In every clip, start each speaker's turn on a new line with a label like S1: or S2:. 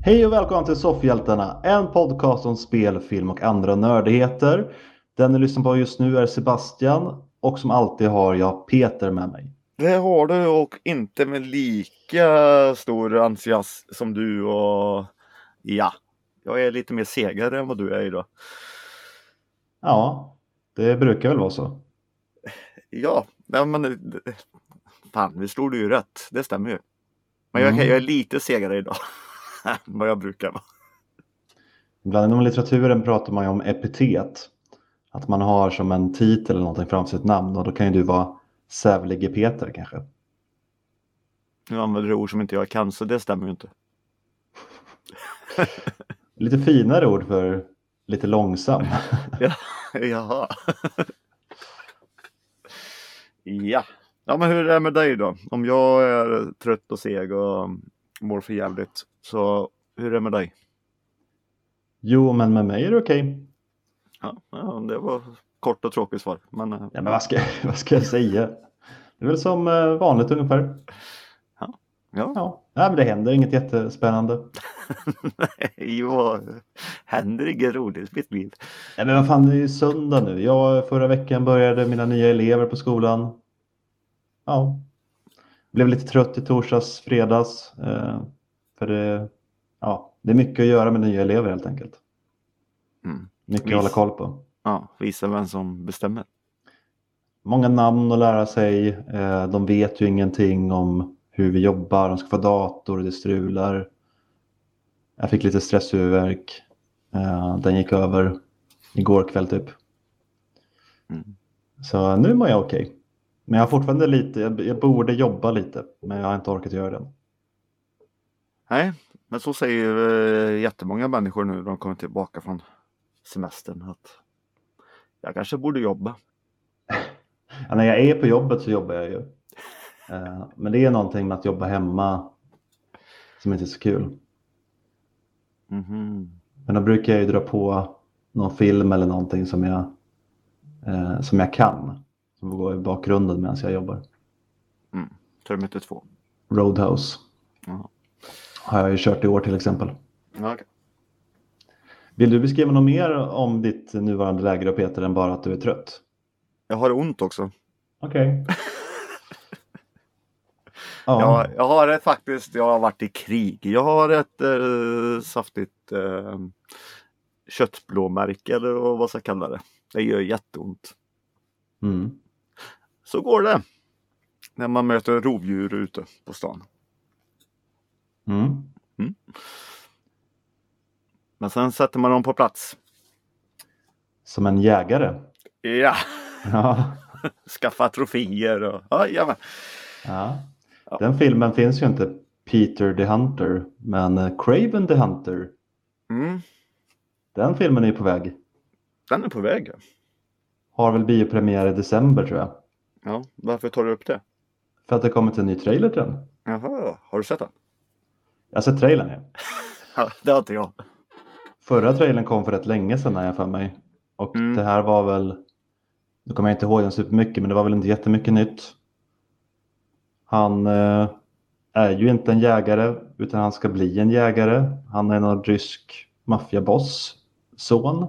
S1: Hej och välkommen till Soffhjältarna, en podcast om spel, film och andra nördigheter. Den ni lyssnar på just nu är Sebastian och som alltid har jag Peter med mig.
S2: Det har du, och inte med lika stor entusiasm som du, och ja, jag är lite mer segare än vad du är idag.
S1: Ja, det brukar väl vara så.
S2: Ja, men fan, vi slog det ju rätt, det stämmer ju. Men jag är lite segare idag än vad jag brukar vara.
S1: Ibland inom litteraturen pratar man ju om epitet. Att man har som en titel eller någonting framför sitt namn, och då kan ju du vara Sävlige Peter kanske.
S2: Nu använder du ord som inte jag kan, så det stämmer ju inte.
S1: Lite finare ord för lite långsam.
S2: Jaha. Ja. Ja, men hur är det med dig då? Om jag är trött och seg och mår för jävligt, så hur är det med dig?
S1: Jo, men med mig är det okej.
S2: Ja, det var kort och tråkigt svar. Men,
S1: Ja, men vad ska jag säga? Det är väl som vanligt ungefär.
S2: ja.
S1: Nej, men det händer inget jättespännande.
S2: Jo, händer inget roligt i mitt liv.
S1: Ja, men vad fan, det är ju söndag nu. Förra veckan började mina nya elever på skolan. Ja, blev lite trött i torsdags, fredags. För det är mycket att göra med nya elever helt enkelt. Mycket att hålla koll på.
S2: Ja, visa vem som bestämmer.
S1: Många namn att lära sig. De vet ju ingenting om hur vi jobbar. De ska få dator och det strular. Jag fick lite stresshuvudvärk. Den gick över igår kväll typ. Så nu mår jag okej. Men jag har fortfarande lite, jag borde jobba lite, men jag har inte orkat göra det.
S2: Nej, men så säger jättemånga människor nu när de kommer tillbaka från semestern, att jag kanske borde jobba.
S1: Ja, när jag är på jobbet så jobbar jag ju. Men det är någonting med att jobba hemma som inte är så kul. Men då brukar jag ju dra på någon film eller någonting som jag kan. Som får gå i bakgrunden medan jag jobbar.
S2: Terminator 2.
S1: Roadhouse. Har jag ju kört i år till exempel.
S2: Okay.
S1: Vill du beskriva något mer om ditt nuvarande läge då, Peter, än bara att du är trött?
S2: Jag har ont också.
S1: Okej. Ja.
S2: Jag har varit i krig. Jag har ett saftigt köttblåmärke, eller vad man ska kalla det. Det gör jätteont. Så går det när man möter rovdjur ute på stan. Men sen sätter man dem på plats.
S1: Som en jägare.
S2: Ja.
S1: Ja.
S2: Skaffa troféer och
S1: Ja. Den filmen finns ju inte, Peter the Hunter, men Craven the Hunter. Den filmen är ju på väg.
S2: Den är på väg.
S1: Har väl biopremiär i december, tror jag.
S2: Ja, varför tar du upp det?
S1: För att det kommer till en ny trailer till den.
S2: Jaha, har du sett den?
S1: Jag har sett trailern, ja.
S2: Ja, det har inte jag.
S1: Förra trailern kom för rätt länge sedan, när jag för mig. Och det här var väl, nu kommer jag inte ihåg den supermycket, men det var väl inte jättemycket nytt. Han är ju inte en jägare, utan han ska bli en jägare. Han är en rysk maffiaboss son.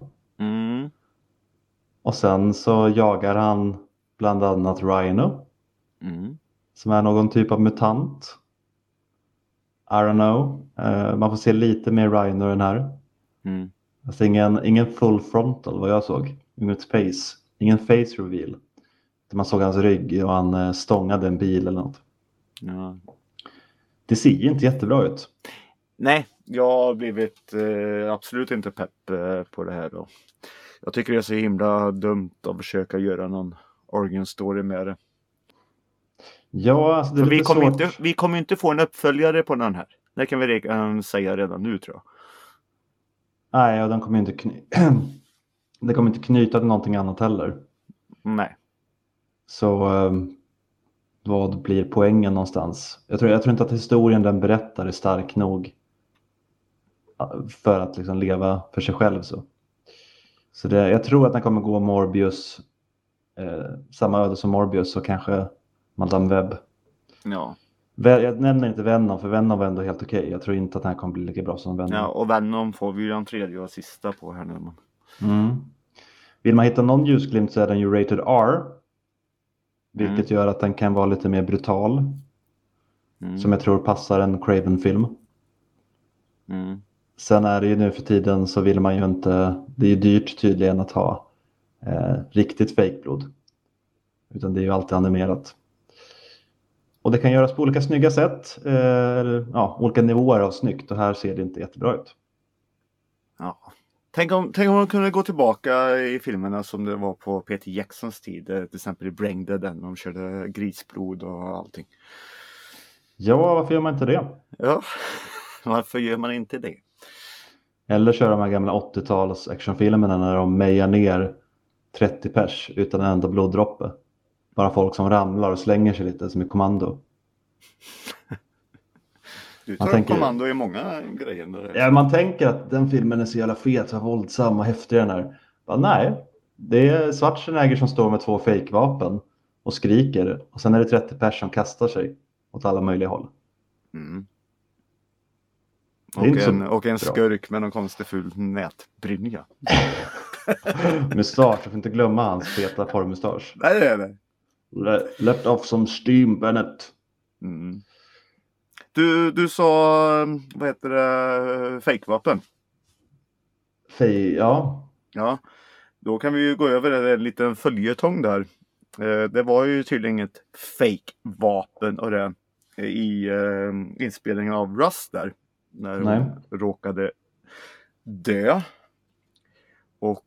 S1: Och sen så jagar han bland annat Rhino. Som är någon typ av mutant. I don't know. Man får se lite mer Rhino än här. Alltså ingen full frontal vad jag såg. Ingen face reveal. Man såg hans rygg och han stångade en bil eller något.
S2: Ja.
S1: Det ser ju inte jättebra ut.
S2: Nej, jag har blivit absolut inte pepp på det här då. Jag tycker det är så himla dumt att försöka göra någon origin story med det.
S1: Ja, alltså det är lite svårt.
S2: Vi kommer inte få en uppföljare på den här. Det kan vi säga redan nu, tror jag.
S1: Nej, och den kommer inte knyta till någonting annat heller.
S2: Nej.
S1: Så vad blir poängen någonstans? Jag tror inte att historien den berättar är stark nog för att liksom leva för sig själv. Så jag tror att den kommer gå Morbius, samma öde som Morbius, och kanske Madame Webb.
S2: Ja.
S1: Jag nämner inte Venom, för Venom var ändå helt okej. Jag tror inte att den här kommer bli lika bra som Venom.
S2: Ja, och Venom får vi ju den tredje och sista på här nu.
S1: Vill man hitta någon ljusglimt så är den ju rated R. Vilket gör att den kan vara lite mer brutal. Som jag tror passar en Craven-film. Sen är det ju nu för tiden så vill man ju inte... Det är ju dyrt tydligen att ha riktigt fejkblod. Utan det är ju alltid animerat. Och det kan göras på olika snygga sätt. Olika nivåer av snyggt. Och här ser det inte jättebra ut.
S2: Ja. Tänk om man kunde gå tillbaka i filmerna som det var på Peter Jacksons tid. Till exempel i Brain Dead, där de körde grisblod och allting.
S1: Ja, varför gör man inte det?
S2: Ja, varför gör man inte det?
S1: Eller kör de här gamla 80-tals actionfilmerna när de mejar ner 30 pers utan en enda bloddroppe. Bara folk som ramlar och slänger sig lite som i Kommando.
S2: Du tar upp Kommando i många grejer.
S1: Ja, man tänker att den filmen är så jävla fet, så våldsam och häftig den här. Men nej, det är Schwarzenegger som står med 2 fejkvapen och skriker. Och sen är det 30 pers som kastar sig åt alla möjliga håll.
S2: Och en skurk med någon konstig ful nätbrynja.
S1: Mustasch, jag får inte glömma hans feta porrmustasch.
S2: Nej, det är det.
S1: Left off some steam, Bennett.
S2: Du sa, vad heter det, fejkvapen?
S1: Ja.
S2: Ja, då kan vi ju gå över en liten följetong där. Det var ju tydligen ett fejkvapen och det i inspelningen av Rust där. När hon råkade dö. Och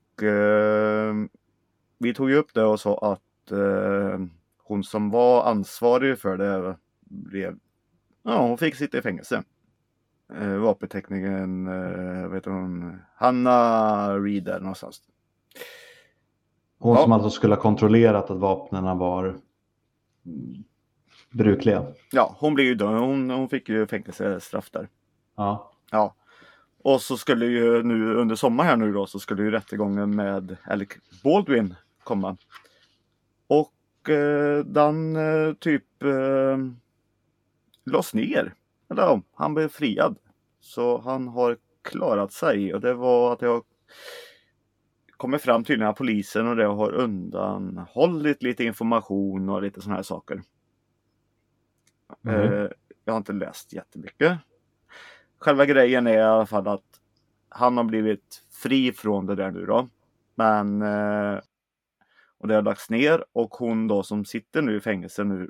S2: vi tog ju upp det och sa att hon som var ansvarig för det hon fick sitta i fängelse. Vapenteknikern, vet hon, Hanna Reed där någonstans.
S1: Hon som alltså skulle ha kontrollerat att vapnen var brukliga. Ja,
S2: hon blev ju dömd. Hon fick ju fängelsestraff där.
S1: Ja.
S2: Och så skulle ju nu under sommaren här nu då, så skulle ju rättegången med Alec Baldwin komma. Och den lades ner. Eller han blev friad. Så han har klarat sig. Och det var att jag kommer fram till när polisen och det har undanhållit lite information och lite såna här saker. Jag har inte läst jättemycket. Själva grejen är i alla fall att han har blivit fri från det där nu då. Men och det har lagts ner, och hon då som sitter nu i fängelse nu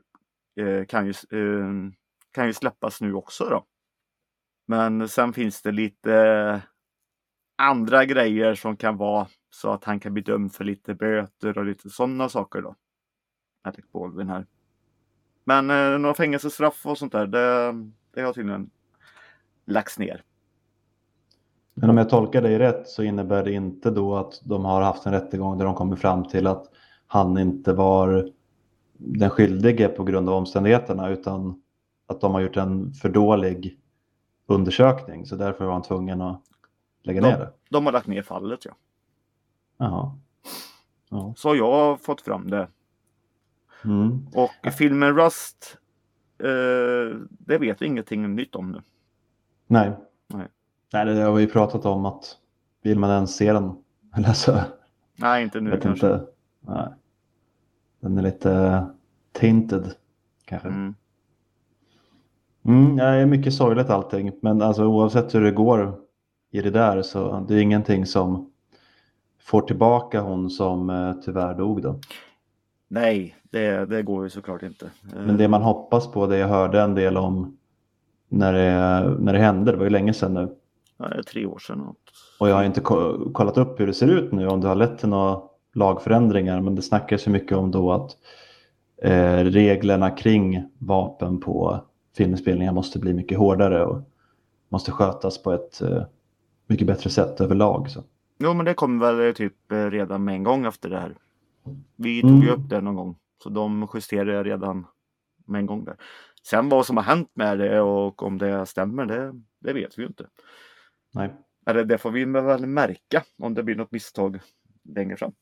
S2: kan ju släppas nu också då. Men sen finns det lite andra grejer som kan vara så att han kan bli dömd för lite böter och lite sådana saker då. Alec Baldwin här. Men några fängelsestraff och sånt där, det har tydligen lagts ner.
S1: Men om jag tolkar dig rätt så innebär det inte då att de har haft en rättegång där de kommer fram till att han inte var den skyldige på grund av omständigheterna, utan att de har gjort en för dålig undersökning, så därför var han tvungen att lägga ner det.
S2: De har lagt ner fallet, ja.
S1: Jaha. Ja.
S2: Så jag har fått fram det. Och filmen Rust, det vet vi ingenting nytt om nu.
S1: Nej, det har vi ju pratat om, att vill man ens se den eller så.
S2: Nej, inte nu kanske.
S1: Inte. Nej. Den är lite tainted kanske. Det är mycket sorgligt allting, men alltså oavsett hur det går i det där, så det är ingenting som får tillbaka hon som tyvärr dog då.
S2: Nej, det går ju såklart inte.
S1: Men det man hoppas på, det jag hörde en del om när det hände, det var ju länge sedan nu.
S2: Ja, det är 3 år sedan.
S1: Och jag har inte kollat upp hur det ser ut nu, om det har lett till några lagförändringar, men det snackas så mycket om då att reglerna kring vapen på filminspelningar måste bli mycket hårdare och måste skötas på ett mycket bättre sätt överlag. Så.
S2: Jo, men det kommer väl typ redan med en gång efter det här. Vi tog ju upp det någon gång, så de justerade redan med en gång där. Sen vad som har hänt med det och om det stämmer, det vet vi ju inte.
S1: Nej.
S2: Eller det får vi väl märka om det blir något misstag längre fram.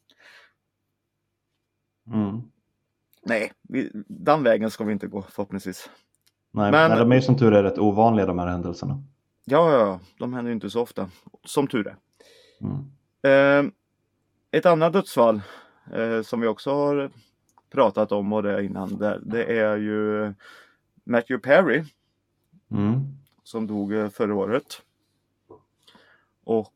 S2: Nej, den vägen ska vi inte gå förhoppningsvis.
S1: Nej,
S2: Men
S1: de är ju som tur är rätt ovanliga de här händelserna.
S2: ja, de händer ju inte så ofta. Som tur är.
S1: Mm.
S2: Ett annat dödsfall som vi också har pratat om och det innan det är ju Matthew Perry som dog förra året. Och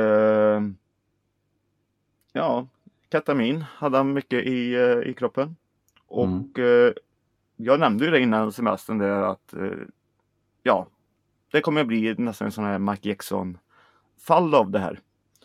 S2: ketamin hade han mycket i kroppen. Och jag nämnde ju det innan semestern där att det kommer att bli nästan en sån här Mike Jackson-fall av det här.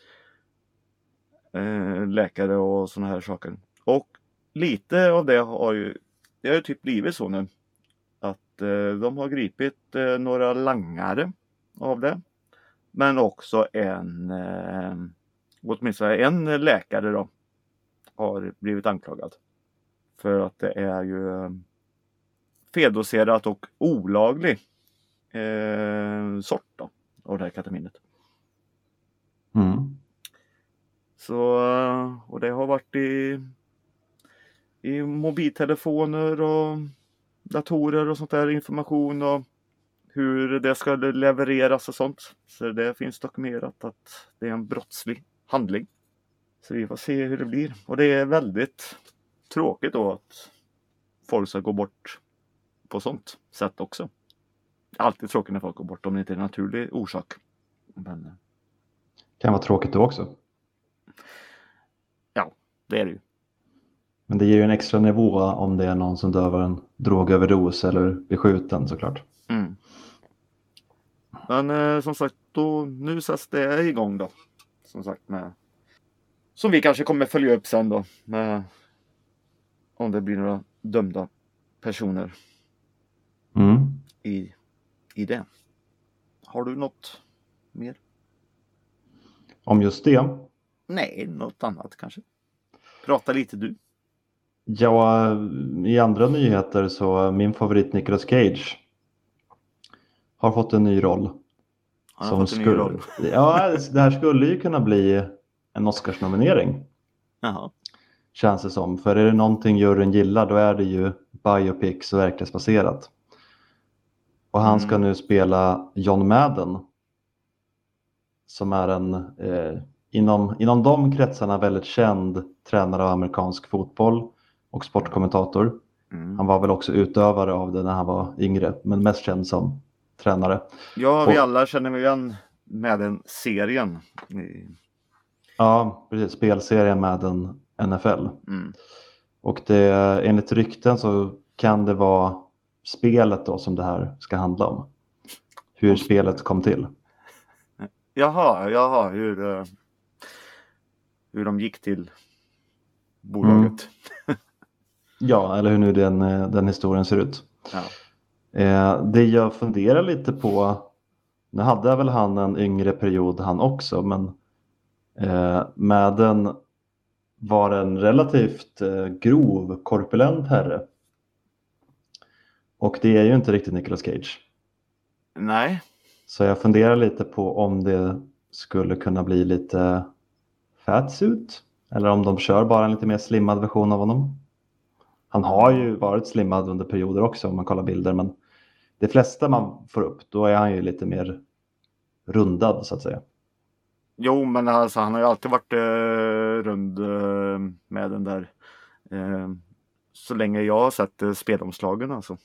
S2: Läkare och såna här saker. Och lite av det har ju typ blivit så nu. Att de har gripit några langare av det. Men också åtminstone en läkare då har blivit anklagad. För att det är ju feldoserat och olaglig sort då, av det här ketaminet. Så, och det har varit i mobiltelefoner och datorer och sånt där, information och hur det ska levereras och sånt. Så det finns dokumenterat att det är en brottslig handling. Så vi får se hur det blir. Och det är väldigt tråkigt då att folk ska gå bort på sånt sätt också. Alltid tråkigt när folk går bort om det inte är en naturlig orsak. Men
S1: kan vara tråkigt då också.
S2: Ja, det är det ju.
S1: Men det ger ju en extra nivå om det är någon som dör av en drogöverdos eller blir skjuten såklart.
S2: Men som sagt, nu sätts det igång då. Som sagt, som vi kanske kommer följa upp sen då. Om det blir några dömda personer i det. Har du något mer?
S1: Om just det?
S2: Nej, något annat kanske. Prata lite du.
S1: Ja, i andra nyheter så min favorit Nicolas Cage har fått en ny roll.
S2: Han har fått en ny roll.
S1: Ja, det här skulle ju kunna bli en Oscarsnominering.
S2: Jaha.
S1: Känns det som. För är det någonting juryn gillar då är det ju biopics och verklighetsbaserat. Och han ska nu spela John Madden. Som är en inom de kretsarna väldigt känd tränare av amerikansk fotboll och sportkommentator. Han var väl också utövare av det när han var yngre, men mest känd som tränare.
S2: Ja, vi alla känner vi igen med den serien.
S1: Ja, precis. Spelserien med den NFL. Och det, enligt rykten så kan det vara spelet då som det här ska handla om. Hur spelet kom till.
S2: Jaha, hur de gick till bolaget.
S1: Ja, eller hur nu den historien ser ut. Ja. Det jag funderar lite på, nu hade väl han en yngre period han också, men Madden var en relativt grov, korpulent herre. Och det är ju inte riktigt Nicolas Cage.
S2: Nej.
S1: Så jag funderar lite på om det skulle kunna bli lite fatsuit. Eller om de kör bara en lite mer slimmad version av honom. Han har ju varit slimmad under perioder också om man kollar bilder. Men de flesta man får upp, då är han ju lite mer rundad så att säga.
S2: Jo, men alltså, han har ju alltid varit rund med den där. Så länge jag har sett spelomslagen alltså.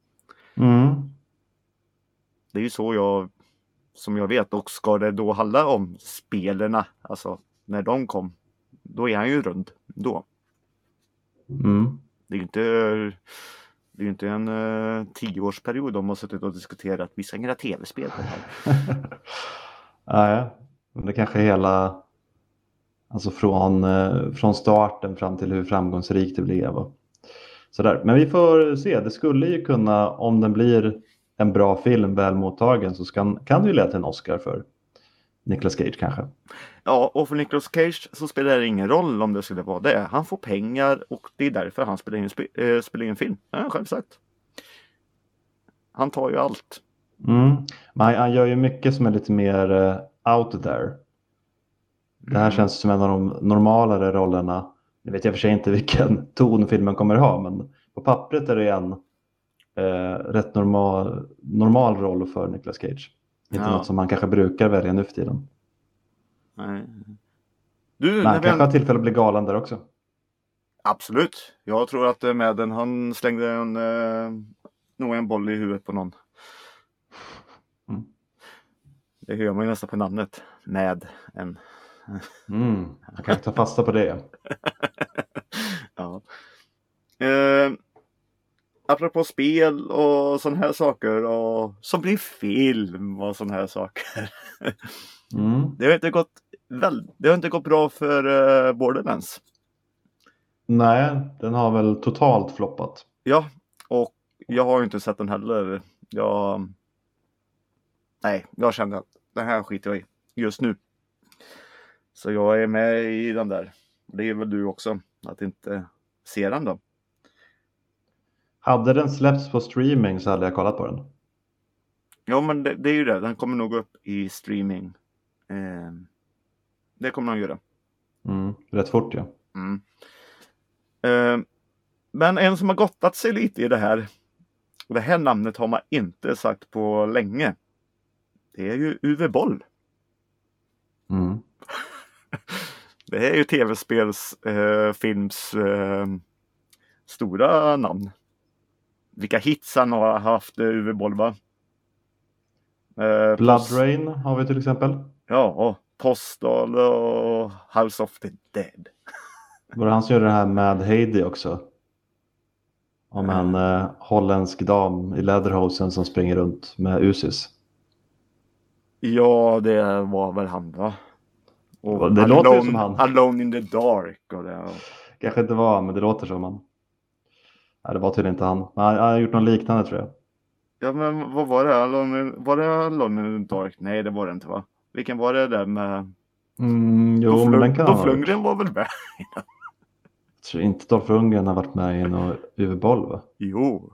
S2: Det är ju så som jag vet. Och ska det då handla om spelarna, alltså när de kom, då är han ju rund då. Det är ju inte en 10-årsperiod de har suttit och diskuterat vissa inga tv-spel på det här.
S1: Nej, men det kanske hela, alltså från starten fram till hur framgångsrikt det blev och sådär. Men vi får se, det skulle ju kunna, om den blir en bra film väl mottagen, så kan det ju leda till en Oscar för Nicolas Cage kanske.
S2: Ja, och för Nicolas Cage så spelar det ingen roll om det skulle vara det. Han får pengar och det är därför han spelar in film. Ja, själv sagt. Han tar ju allt.
S1: Men han gör ju mycket som är lite mer out there. Det här känns som en av de normalare rollerna. Jag vet jag för sig inte vilken ton filmen kommer ha, men på pappret är det en rätt normal roll för Nicolas Cage. Inte något som man kanske brukar välja nu för tiden.
S2: Nej.
S1: Men han kanske har tillfälle att bli galen där också.
S2: Absolut. Jag tror att med den han slängde nog en boll i huvudet på någon. Det hör man ju nästan på namnet. Med en.
S1: Jag kan ta fasta på det.
S2: Ja. Apropå spel och sådana här saker. Och som blir film och sådana här saker. Det har inte gått bra för Borderlands.
S1: Nej, den har väl totalt floppat.
S2: Ja, och jag har ju inte sett den heller. Jag kände att det här skiter jag i just nu. Så jag är med i den där. Det är väl du också, att inte se den då.
S1: Hade den släppts på streaming så hade jag kollat på den.
S2: Ja, men det är ju det. Den kommer nog upp i streaming. Det kommer den göra.
S1: Rätt fort, ja.
S2: Men en som har gottat sig lite i det här. Och det här namnet har man inte sagt på länge. Det är ju Uwe Boll. Det är ju tv-spels films stora namn. Vilka hits han har haft, Uwe Boll, va?
S1: Blood Rain har vi till exempel.
S2: Ja, och Postal och House of the Dead.
S1: Var det han som gjorde det här med Heidi också? Om en holländsk dam i läderhosen som springer runt med Usis.
S2: Ja, det var väl han, va? Och
S1: det låter ju som han.
S2: Alone in the Dark. Och det.
S1: Kanske inte var, men det låter som han. Nej, det var tydligen inte han. Men han har gjort något liknande, tror jag.
S2: Ja, men vad var det? Var det Alone in the Dark? Nej, det var det inte, va? Vilken var det där med...
S1: Jo, men den kan
S2: Dolph Lundgren var väl med?
S1: Jag tror inte Dolph Lundgren har varit med i någon Uwe Boll, va?
S2: Jo.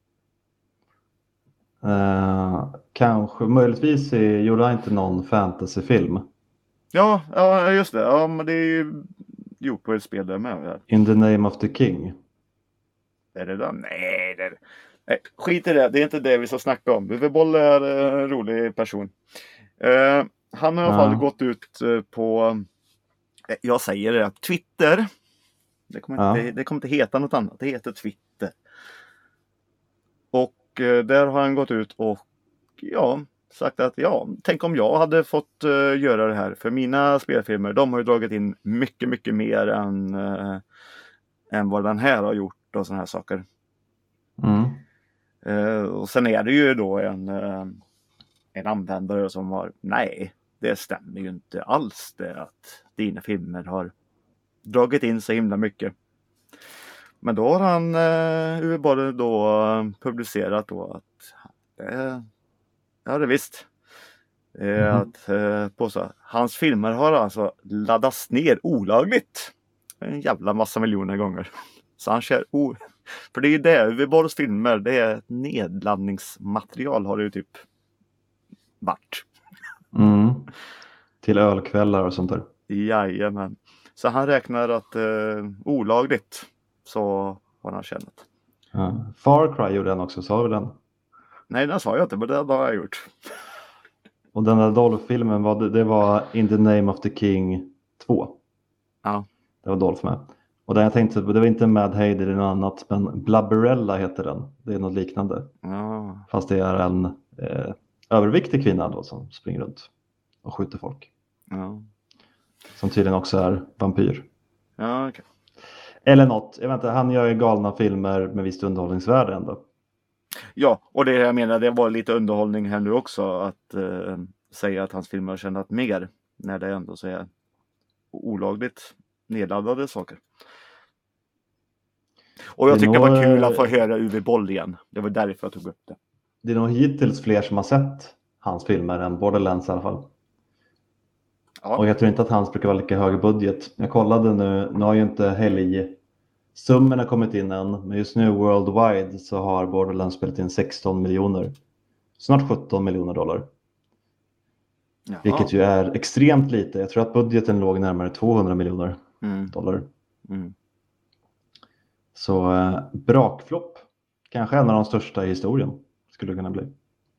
S1: Kanske, möjligtvis gjorde han inte någon fantasyfilm.
S2: Ja, just det. Ja, men det är ju gjort på ett spel där med.
S1: In the Name of the King.
S2: Är det där? Nej, skit i det. Det är inte det vi ska snacka om. Uwe Boll är en rolig person. Han har i alla fall gått ut på, jag säger det, Twitter. Det kommer inte heta något annat. Det heter Twitter. Och där har han gått ut och sagt att tänk om jag hade fått göra det här. För mina spelfilmer, de har ju dragit in mycket, mycket mer än vad den här har gjort och såna här saker. Och sen är det ju då en användare som har, nej, det stämmer ju inte alls det att dina filmer har dragit in så himla mycket. Men då har han bara då publicerat då att det visst. Att hans filmer har alltså laddats ner olagligt en jävla massa miljoner gånger. Så han kör för det är ju det, Uwe Bolls filmer, det är nedladdningsmaterial har det ju typ varit.
S1: Till ölkvällar och sånt där.
S2: Jajamän. Så han räknar att olagligt så har han tjänat.
S1: Far Cry gjorde den också, sa vi den?
S2: Nej, den sa jag inte, men det har jag gjort.
S1: Och den där Dolph-filmen, det var In the Name of the King 2.
S2: Ja.
S1: Det var Dolph med. Och den jag tänkte, det var inte Mad Heidi eller något annat, men Blubberella heter den. Det är något liknande.
S2: Ja.
S1: Fast det är en överviktig kvinna då som springer runt och skjuter folk.
S2: Ja.
S1: Som tydligen också är vampyr.
S2: Ja, okej.
S1: Eller något. Jag vet inte, han gör ju galna filmer med visst underhållningsvärde ändå.
S2: Ja, och det jag menar, det var lite underhållning här nu också. Att säga att hans filmer har tjänat mer. När det ändå så är olagligt nedladdade saker. Och jag tycker det var kul att få höra Uwe Boll igen. Det var därför jag tog upp det.
S1: Det är nog hittills fler som har sett hans filmer än Borderlands i alla fall. Ja. Och jag tror inte att hans brukar vara lika hög budget. Jag kollade nu har ju inte helgsummorna kommit in än. Men just nu worldwide så har Borderlands spelat in 16 miljoner. Snart 17 miljoner dollar. Jaha. Vilket ju är extremt lite. Jag tror att budgeten låg närmare 200 miljoner dollar. Så brakflopp Kanske en av de största i historien skulle det kunna bli.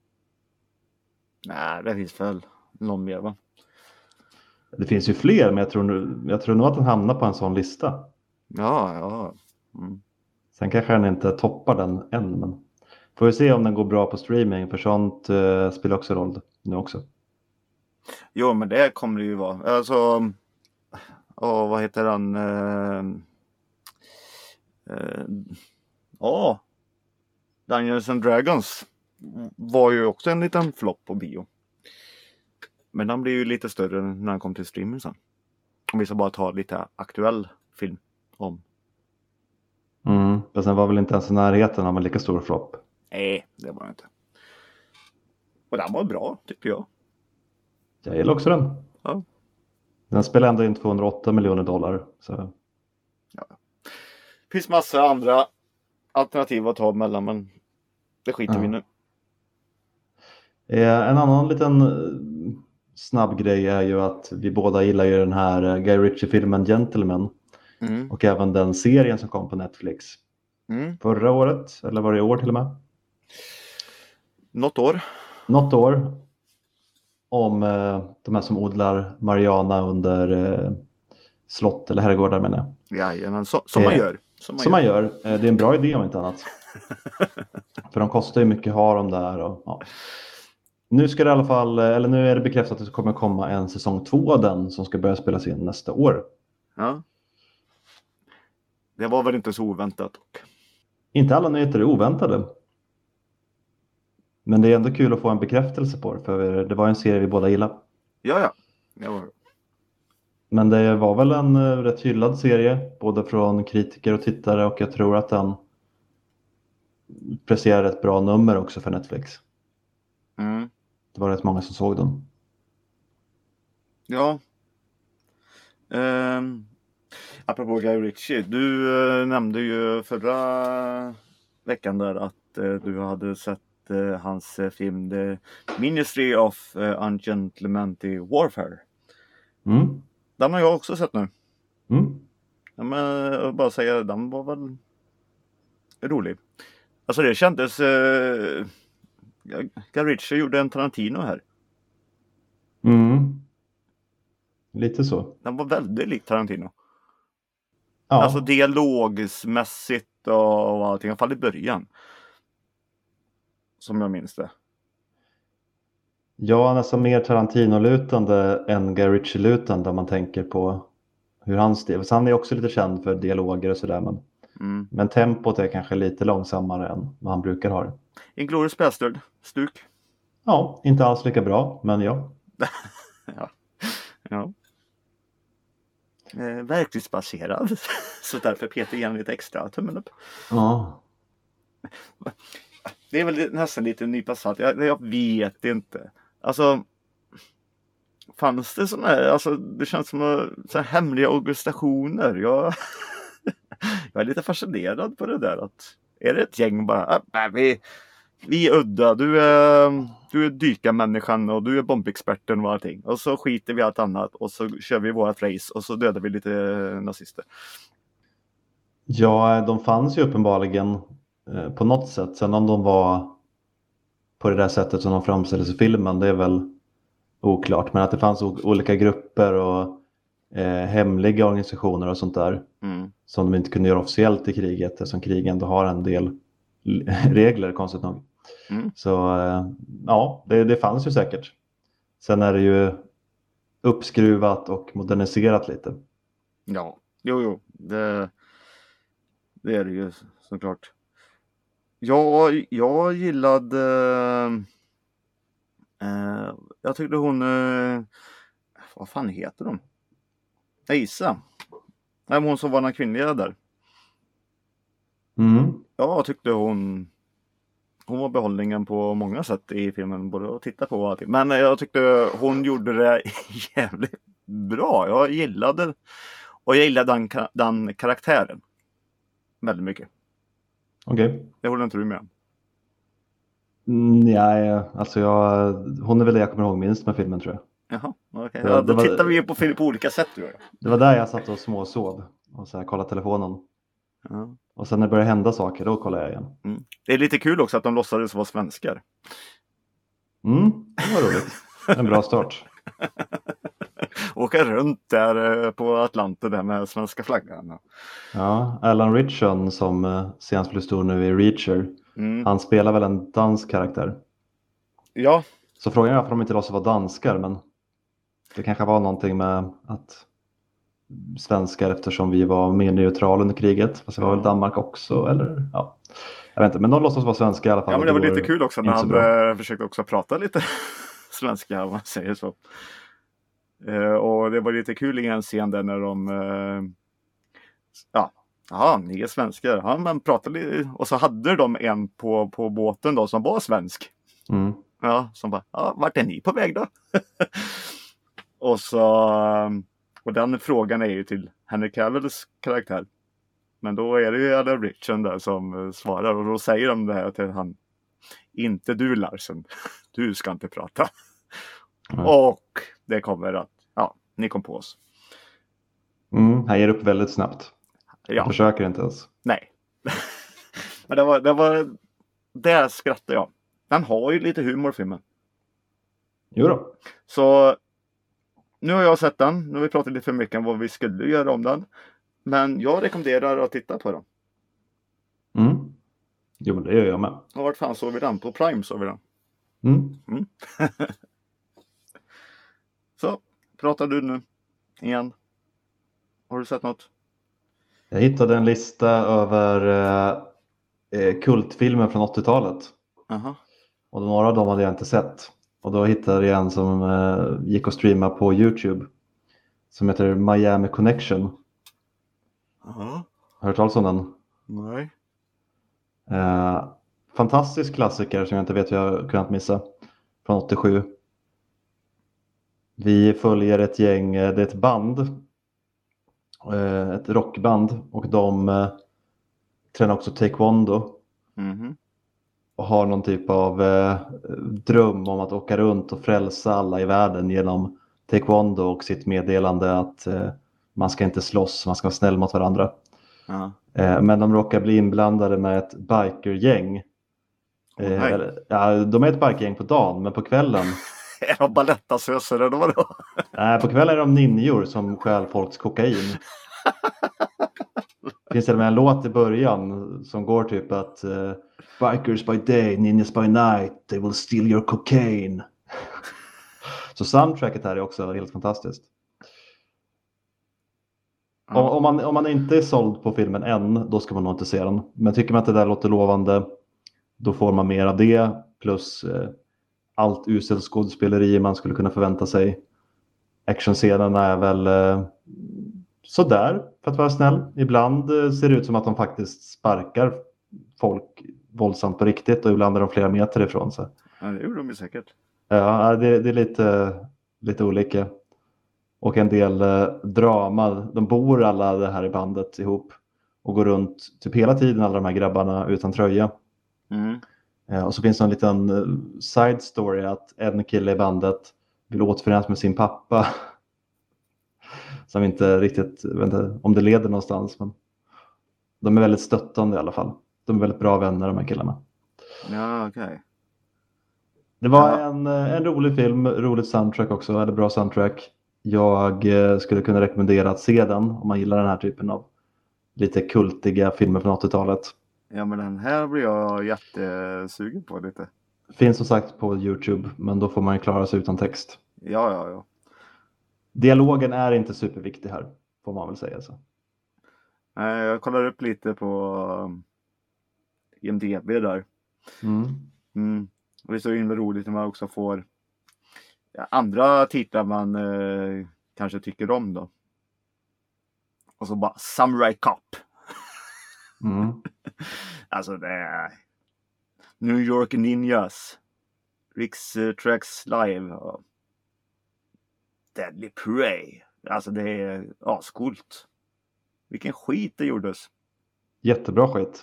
S2: Nej, det finns väl någon mer, va?
S1: Det finns ju fler, men jag tror nog att den hamnar på en sån lista.
S2: Ja.
S1: Sen kanske den inte toppar den än, men får vi se om den går bra på streaming, för sånt spelar också roll nu också.
S2: Jo, men det kommer det ju vara. Alltså, vad heter han? Dungeons and Dragons var ju också en liten flopp på bio. Men han blir ju lite större när han kom till streaming sen. Om vi ska bara ta lite aktuell film om.
S1: Men sen var väl inte ens i närheten av en lika stor flopp.
S2: Nej, det var det inte. Och den var bra, tycker jag.
S1: Jag gillar också den.
S2: Ja.
S1: Den spelar ändå in $208 miljoner. Så.
S2: Ja. Det finns massor andra alternativ att ta mellan, men det skiter vi nu.
S1: En annan liten snabb grej är ju att vi båda gillar ju den här Guy Ritchie-filmen Gentleman. Och även den serien som kom på Netflix. Förra året, eller var det i år till och med?
S2: Något år.
S1: Om de här som odlar marijuana under slott eller herrgårdar, menar jag.
S2: Jajamän, som man gör.
S1: Som man gör. Det är en bra idé om inte annat. För de kostar ju mycket, har de där. Och, ja. Nu ska det i alla fall, eller nu är det bekräftat att det kommer komma en säsong 2 av den som ska börja spelas in nästa år.
S2: Ja. Det var väl inte så oväntat.
S1: Inte alla nyheter är oväntade. Men det är ändå kul att få en bekräftelse på det, för det var en serie vi båda gillade.
S2: Ja. Det var...
S1: Men det var väl en rätt hyllad serie, både från kritiker och tittare, och jag tror att den presterar ett bra nummer också för Netflix. Det var rätt många som såg den.
S2: Ja. Apropå Guy Ritchie, du nämnde ju förra veckan där att du hade sett hans film The Ministry of Ungentlemanly Warfare. Den har jag också sett nu. Ja, men jag bara säga, den var väl rolig. Alltså det kändes Guy Ritchie gjorde en Tarantino här.
S1: Lite så.
S2: Den var väldigt lik Tarantino.
S1: Ja.
S2: Alltså dialogsmässigt och allting, i alla fall i början. Som jag minns det.
S1: Ja, nästan mer Tarantino-lutande än Guy Ritchie-lutande om man tänker på hur han skriver. Så han är också lite känd för dialoger och sådär. Men tempot är kanske lite långsammare än vad han brukar ha det.
S2: Inglourious Bastard, stuk.
S1: Ja, inte alls lika bra, men ja.
S2: Ja. Verklighetsbaserad. Så därför Peter ger lite extra tummen upp.
S1: Ja.
S2: Det är väl nästan lite nypa salt. Jag vet inte. Alltså, fanns det sådana här, alltså det känns som så här hemliga augustationer. Jag är lite fascinerad på det där. Att, är det ett gäng bara, vi är udda, du är dykarmänniskan och du är bombexperten och allting. Och så skiter vi allt annat och så kör vi vårat race och så dödar vi lite nazister.
S1: Ja, de fanns ju uppenbarligen på något sätt. Sen om de var på det där sättet som de framställdes i filmen, det är väl oklart. Men att det fanns olika grupper och hemliga organisationer och sånt där som de inte kunde göra officiellt i kriget, eftersom krig ändå har en del regler, konstigt nog. Så ja, det fanns ju säkert. Sen är det ju uppskruvat och moderniserat lite.
S2: Ja, jo, det är det ju såklart. Jag gillade jag tyckte hon vad fan heter de? Isa. Nej, hon som var den kvinnliga där. Ja, jag tyckte hon var behållningen på många sätt i filmen, både att titta på och allting. Men jag tyckte hon gjorde det jävligt bra. Jag gillade den karaktären väldigt mycket.
S1: Okej.
S2: Det håller inte du med?
S1: Nej, alltså hon är väl det jag kommer ihåg minst med filmen, tror jag.
S2: Jaha, okej. Ja, då tittar vi på film på olika sätt.
S1: Det var där jag satt och småsov och så här kollade telefonen.
S2: Ja.
S1: Och sen när det börjar hända saker, då kollar jag igen.
S2: Det är lite kul också att de låtsades vara svenskar.
S1: Det var roligt. En bra start.
S2: Åka runt där på Atlanten där med svenska flaggan.
S1: Ja, Alan Ritchson som senast blev stor nu i Reacher. Han spelar väl en dansk karaktär.
S2: Ja.
S1: Så frågan är varför de inte låtsas vara danskar, men det kanske var någonting med att svenskar, eftersom vi var mer neutrala under kriget. Fast det var väl Danmark också, eller ja. Jag vet inte, men de låtsas vara svenska i alla fall.
S2: Ja, men det var lite kul också när han försökte också prata lite svenska, om man säger så. Och det var lite kul i en scen där när de ni är svenskar. Ja, men pratade lite, och så hade de en på båten då som var svensk. Ja, som bara, vart är ni på väg då? och den frågan är ju till Henry Cavills karaktär. Men då är det ju Alan Ritchson där som svarar, och då säger de det här till han: inte du, Larsen, du ska inte prata. Och det kommer att, ni kom på oss.
S1: Han ger upp väldigt snabbt. Jag försöker inte ens.
S2: Nej. Men där skrattar jag. Den har ju lite humor, filmen.
S1: Jo då.
S2: Så nu har jag sett den. Nu har vi pratat lite för mycket om vad vi skulle göra om den. Men jag rekommenderar att titta på den.
S1: Jo, men det gör jag med.
S2: Och vart fan såg vi den? På Prime såg vi den. Så, pratar du nu igen. Har du sett något?
S1: Jag hittade en lista över kultfilmer från 80-talet. Och några av dem hade jag inte sett. Och då hittade jag en som gick att streama på YouTube. Som heter Miami Connection. Har du hört talas om den?
S2: Nej.
S1: Fantastisk klassiker som jag inte vet hur jag kunnat missa. Från 87. Vi följer ett gäng, det är ett band. Ett rockband. Och de tränar också taekwondo. Och har någon typ av dröm om att åka runt och frälsa alla i världen genom taekwondo och sitt meddelande att man ska inte slåss, man ska vara snäll mot varandra. Men de råkar bli inblandade med ett bikergäng. De är ett bikergäng på dagen, men på kvällen...
S2: Är de balettasöser eller vadå?
S1: Nej, på kvällen är de ninjor som stjäl folks kokain. Finns det en låt i början som går typ att bikers by day, ninjas by night, they will steal your cocaine. Så soundtracket här är också helt fantastiskt. Om man inte är såld på filmen än, då ska man nog inte se den. Men tycker man att det där låter lovande, då får man mer av det. Plus allt uselt skådespeleri man skulle kunna förvänta sig. Actionscenerna är väl sådär, för att vara snäll. Ibland ser det ut som att de faktiskt sparkar folk våldsamt på riktigt. Och ibland är de flera meter ifrån. Så.
S2: Ja, det gjorde de ju säkert.
S1: Ja, det är lite olika. Och en del drama. De bor alla det här i bandet ihop. Och går runt typ hela tiden, alla de här grabbarna utan tröja. Och så finns det en liten side story att en kille i bandet vill återförenas med sin pappa. Som inte riktigt, vet inte om det leder någonstans. Men de är väldigt stöttande i alla fall. De är väldigt bra vänner, de här killarna.
S2: Ja, okej.
S1: Det var en rolig film, roligt soundtrack också. Eller bra soundtrack. Jag skulle kunna rekommendera att se den om man gillar den här typen av lite kultiga filmer från 80-talet.
S2: Ja, men den här blir jag jättesugen på lite.
S1: Finns som sagt på YouTube, men då får man ju klara sig utan text.
S2: Ja.
S1: Dialogen är inte superviktig här, får man väl säga så.
S2: Jag kollar upp lite på IMDb där. Och det är så himla roligt när man också får andra titlar man kanske tycker om då. Och så bara Samurai Cop. Alltså det är New York Ninjas, Rick's Tracks Live och Deadly Prey. Alltså det är ascoolt. Vilken skit det gjordes.
S1: Jättebra skit.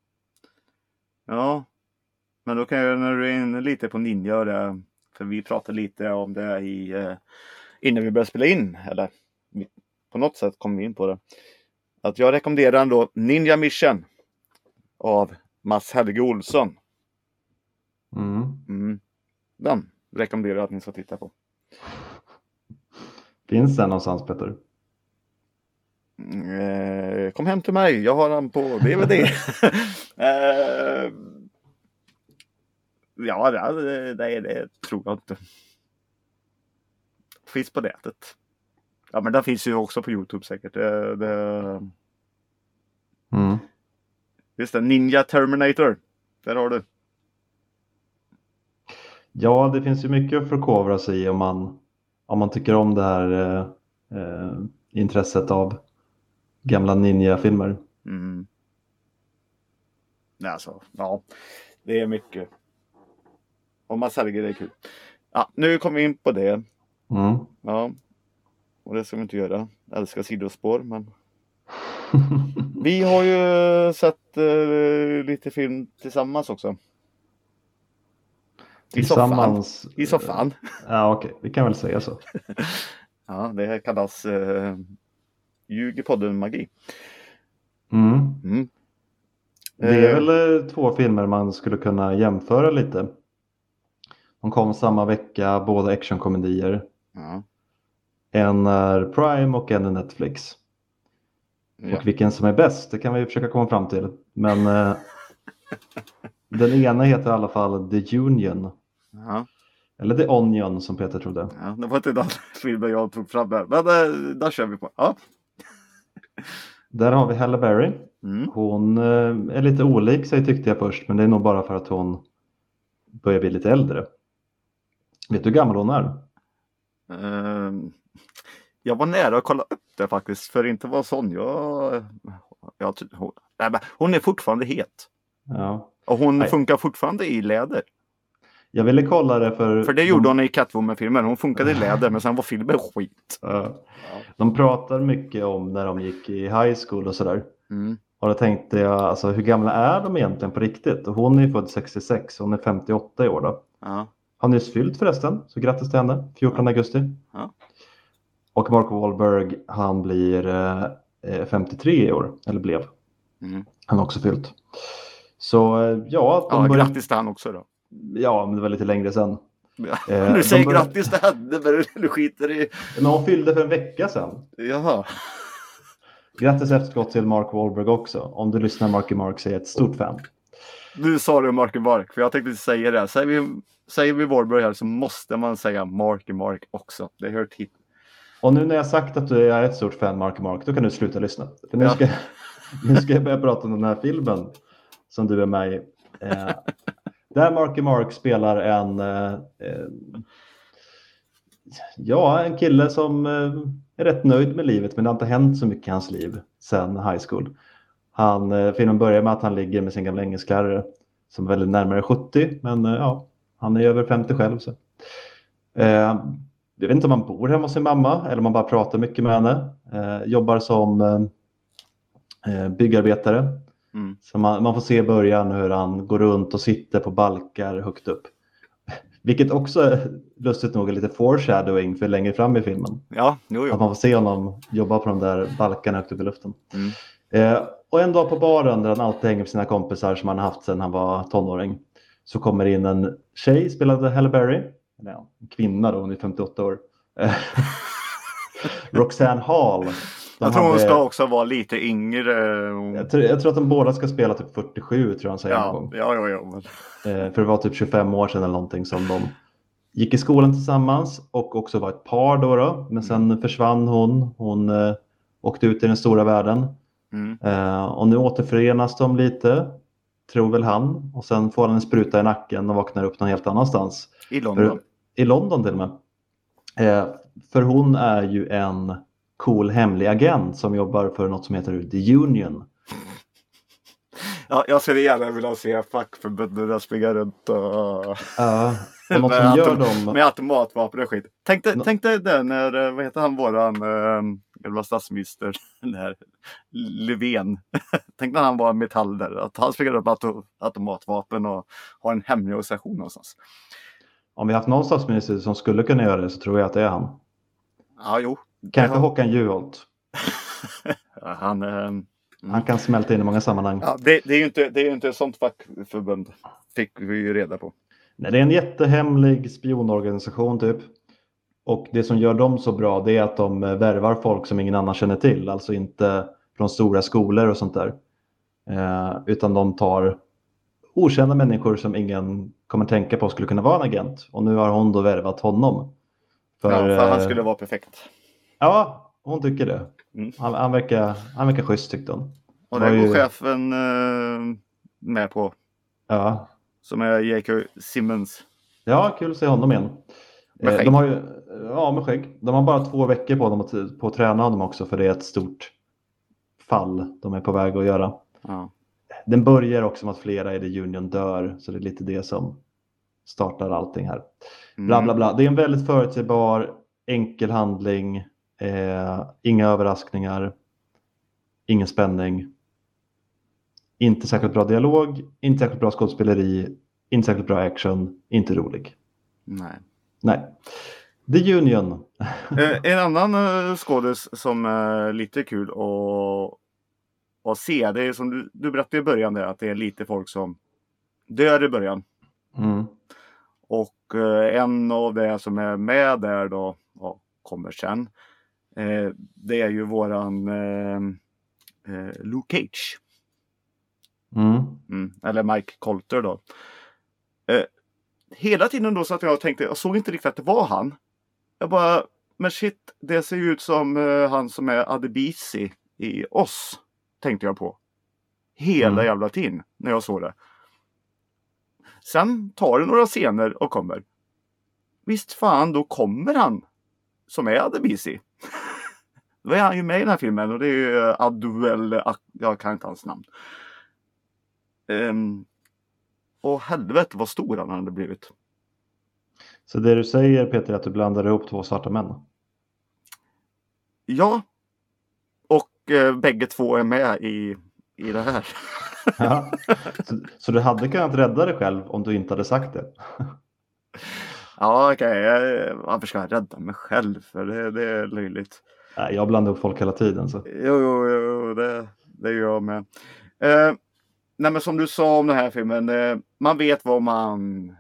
S2: Ja. Men då kan jag, när du är inne lite på ninja där, för vi pratade lite om det innan vi började spela in, eller på något sätt kom vi in på det. Att jag rekommenderar då Ninja Mission av Mats Helge Olsson. Den rekommenderar jag att ni ska titta på.
S1: Finns den någonstans, Peter?
S2: Kom hem till mig, jag har den på DVD. Ja, det tror jag inte. Finns på nätet. Ja, men den finns ju också på YouTube säkert. Just det, Ninja Terminator. Där har du.
S1: Ja, det finns ju mycket att förkovra sig i om man tycker om det här intresset av gamla ninja-filmer.
S2: Alltså, ja, det är mycket. Och man säljer det är kul. Ja, nu kommer vi in på det. Ja, och det ska vi inte göra. Jag älskar sidospår, men vi har ju sett lite film tillsammans också.
S1: Tillsammans?
S2: I soffan.
S1: Ja, okej. Vi kan väl säga så.
S2: Ja, det här kallas ljug i podden magi.
S1: Det är väl 2 filmer man skulle kunna jämföra lite. De kom samma vecka, båda actionkomedier.
S2: Ja.
S1: En är Prime och en är Netflix. Ja. Och vilken som är bäst, det kan vi försöka komma fram till. Men den ena heter i alla fall The Union.
S2: Ja.
S1: Eller The Onion som Peter trodde.
S2: Ja, det var inte den filmen jag tog fram där. Men där kör vi på. Ja.
S1: Där har vi Halle Berry. Hon är lite olik sig tyckte jag först. Men det är nog bara för att hon börjar bli lite äldre. Vet du hur gammal hon är?
S2: Jag var nära att kolla upp det faktiskt. För inte var sån. Hon är fortfarande het.
S1: Ja.
S2: Och hon funkar fortfarande i läder.
S1: Jag ville kolla det
S2: för det gjorde hon i Catwoman-filmen. Hon funkade i läder men sen var filmen skit.
S1: Ja. De pratar mycket om när de gick i high school och sådär. Och då tänkte jag, alltså, hur gamla är de egentligen på riktigt? Och hon är född 66, hon är 58 i år då.
S2: Ja.
S1: Har nyss fyllt förresten, så grattis till henne, 14 augusti.
S2: Ja.
S1: Och Mark Wahlberg, han blir 53 i år, eller blev. Han har också fyllt. Så ja,
S2: grattis till han också då.
S1: Ja, men det var lite längre sedan.
S2: Du säger grattis till henne, men du skiter i...
S1: Men hon fyllde för en vecka sedan.
S2: Jaha.
S1: Grattis efterskott till Mark Wahlberg också. Om du lyssnar Marky Mark så är jag ett stort fan.
S2: Nu sa du Marky Mark, för jag tänkte säga det. Säger vi Wahlberg här så måste man säga Marky Mark också. Det hör till.
S1: Och nu när jag sagt att du är ett stort fan Marky Mark, då kan du sluta lyssna. För nu ska jag börja prata om den här filmen som du är med i. Där Marky Mark spelar en kille som är rätt nöjd med livet, men det har inte hänt så mycket i hans liv sedan high school. Filmen börjar med att han ligger med sin gamla engelsklärare som är väldigt närmare 70, men han är över 50 själv. Så. Jag vet inte om man bor hemma hos sin mamma eller om man bara pratar mycket med henne. Jobbar som byggarbetare. Så man får se i början hur han går runt och sitter på balkar högt upp. Vilket också är lustigt nog är lite foreshadowing för längre fram i filmen.
S2: Ja, jo.
S1: Att man får se honom jobba på de där balkarna högt upp i luften. Och en dag på baren där han alltid hänger med sina kompisar som han har haft sedan han var tonåring. Så kommer in en tjej, spelade Halle Berry. En kvinna då, hon är 58 år. Roxanne Hall.
S2: Jag tror hon ska också vara lite yngre.
S1: Jag tror att de båda ska spela typ 47 tror jag han säger någon gång.
S2: Ja.
S1: För det var typ 25 år sedan eller någonting som de gick i skolan tillsammans och också var ett par då. Men sen försvann hon. Hon åkte ut i den stora världen. Och nu återförenas de lite, tror väl han. Och sen får han en spruta i nacken och vaknar upp någon helt annanstans.
S2: I London.
S1: I London till och med. För hon är ju en cool hemlig agent som jobbar för något som heter The Union.
S2: Ja, jag skulle gärna vilja se fackförbundet springa runt och...
S1: Ja, något som gör dem...
S2: Med automatvapen och skit. Tänk dig det när, vad heter han, våran jävla statsminister, den här Löfven. Tänk när han var metall där, att han springer upp automatvapen och har en hemlig organisation någonstans.
S1: Om vi haft någon statsminister som skulle kunna göra det så tror jag att det är han.
S2: Ja, jo.
S1: Kanske Håkan Juholt. Han kan smälta in i många sammanhang.
S2: Ja, det är ju inte ett sånt fackförbund, fick vi ju reda på.
S1: Nej, det är en jättehemlig spionorganisation typ. Och det som gör dem så bra, det är att de värvar folk som ingen annan känner till. Alltså inte från stora skolor och sånt där. Utan de tar okända människor som ingen kommer tänka på skulle kunna vara en agent. Och nu har hon då värvat honom.
S2: För han skulle vara perfekt.
S1: Ja, hon tycker det. Han verkar schysst, tyckte hon.
S2: Och det går chefen med på.
S1: Ja.
S2: Som är J.K. Simmons.
S1: Ja, kul att se honom igen.
S2: Med skägg.
S1: Med skägg. De har bara 2 veckor på dem på att träna honom också, för det är ett stort fall de är på väg att göra.
S2: Ja.
S1: Den börjar också med att flera i The Union dör, så det är lite det som startar allting här. Bla bla bla. Det är en väldigt förutsägbar, enkel handling. Inga överraskningar. Ingen spänning. Inte särskilt bra dialog. Inte särskilt bra skådespeleri. Inte särskilt bra action. Inte rolig. Nej. The Union.
S2: En annan skådis som är lite kul att se. Det är som du berättade i början där, att det är lite folk som dör i början. Och en av det som är med där då, kommer sen. Det är ju våran Luke Cage. Eller Mike Colter då. Hela tiden då så att jag tänkte, jag såg inte riktigt att det var han. Jag bara, men shit, det ser ju ut som han som är Adebisi i Oss, tänkte jag på. Hela jävla tiden när jag såg det. Sen tar det några scener och kommer. Visst fan, då kommer han som är Adebisi. Då är han ju med i den här filmen, och det är ju Aduel, jag kan inte hans namn. Och helvete vad stor han hade blivit.
S1: Så det du säger, Peter, är att du blandar ihop 2 svarta män?
S2: Ja. Och bägge två är med i det här.
S1: Ja. Så du hade kunnat rädda dig själv om du inte hade sagt det?
S2: Ja, okej. Varför ska jag rädda mig själv? För det är löjligt.
S1: Nej, jag blandar upp folk hela tiden. Så.
S2: Jo, det gör jag med. Nej, men som du sa om den här filmen, man vet vad man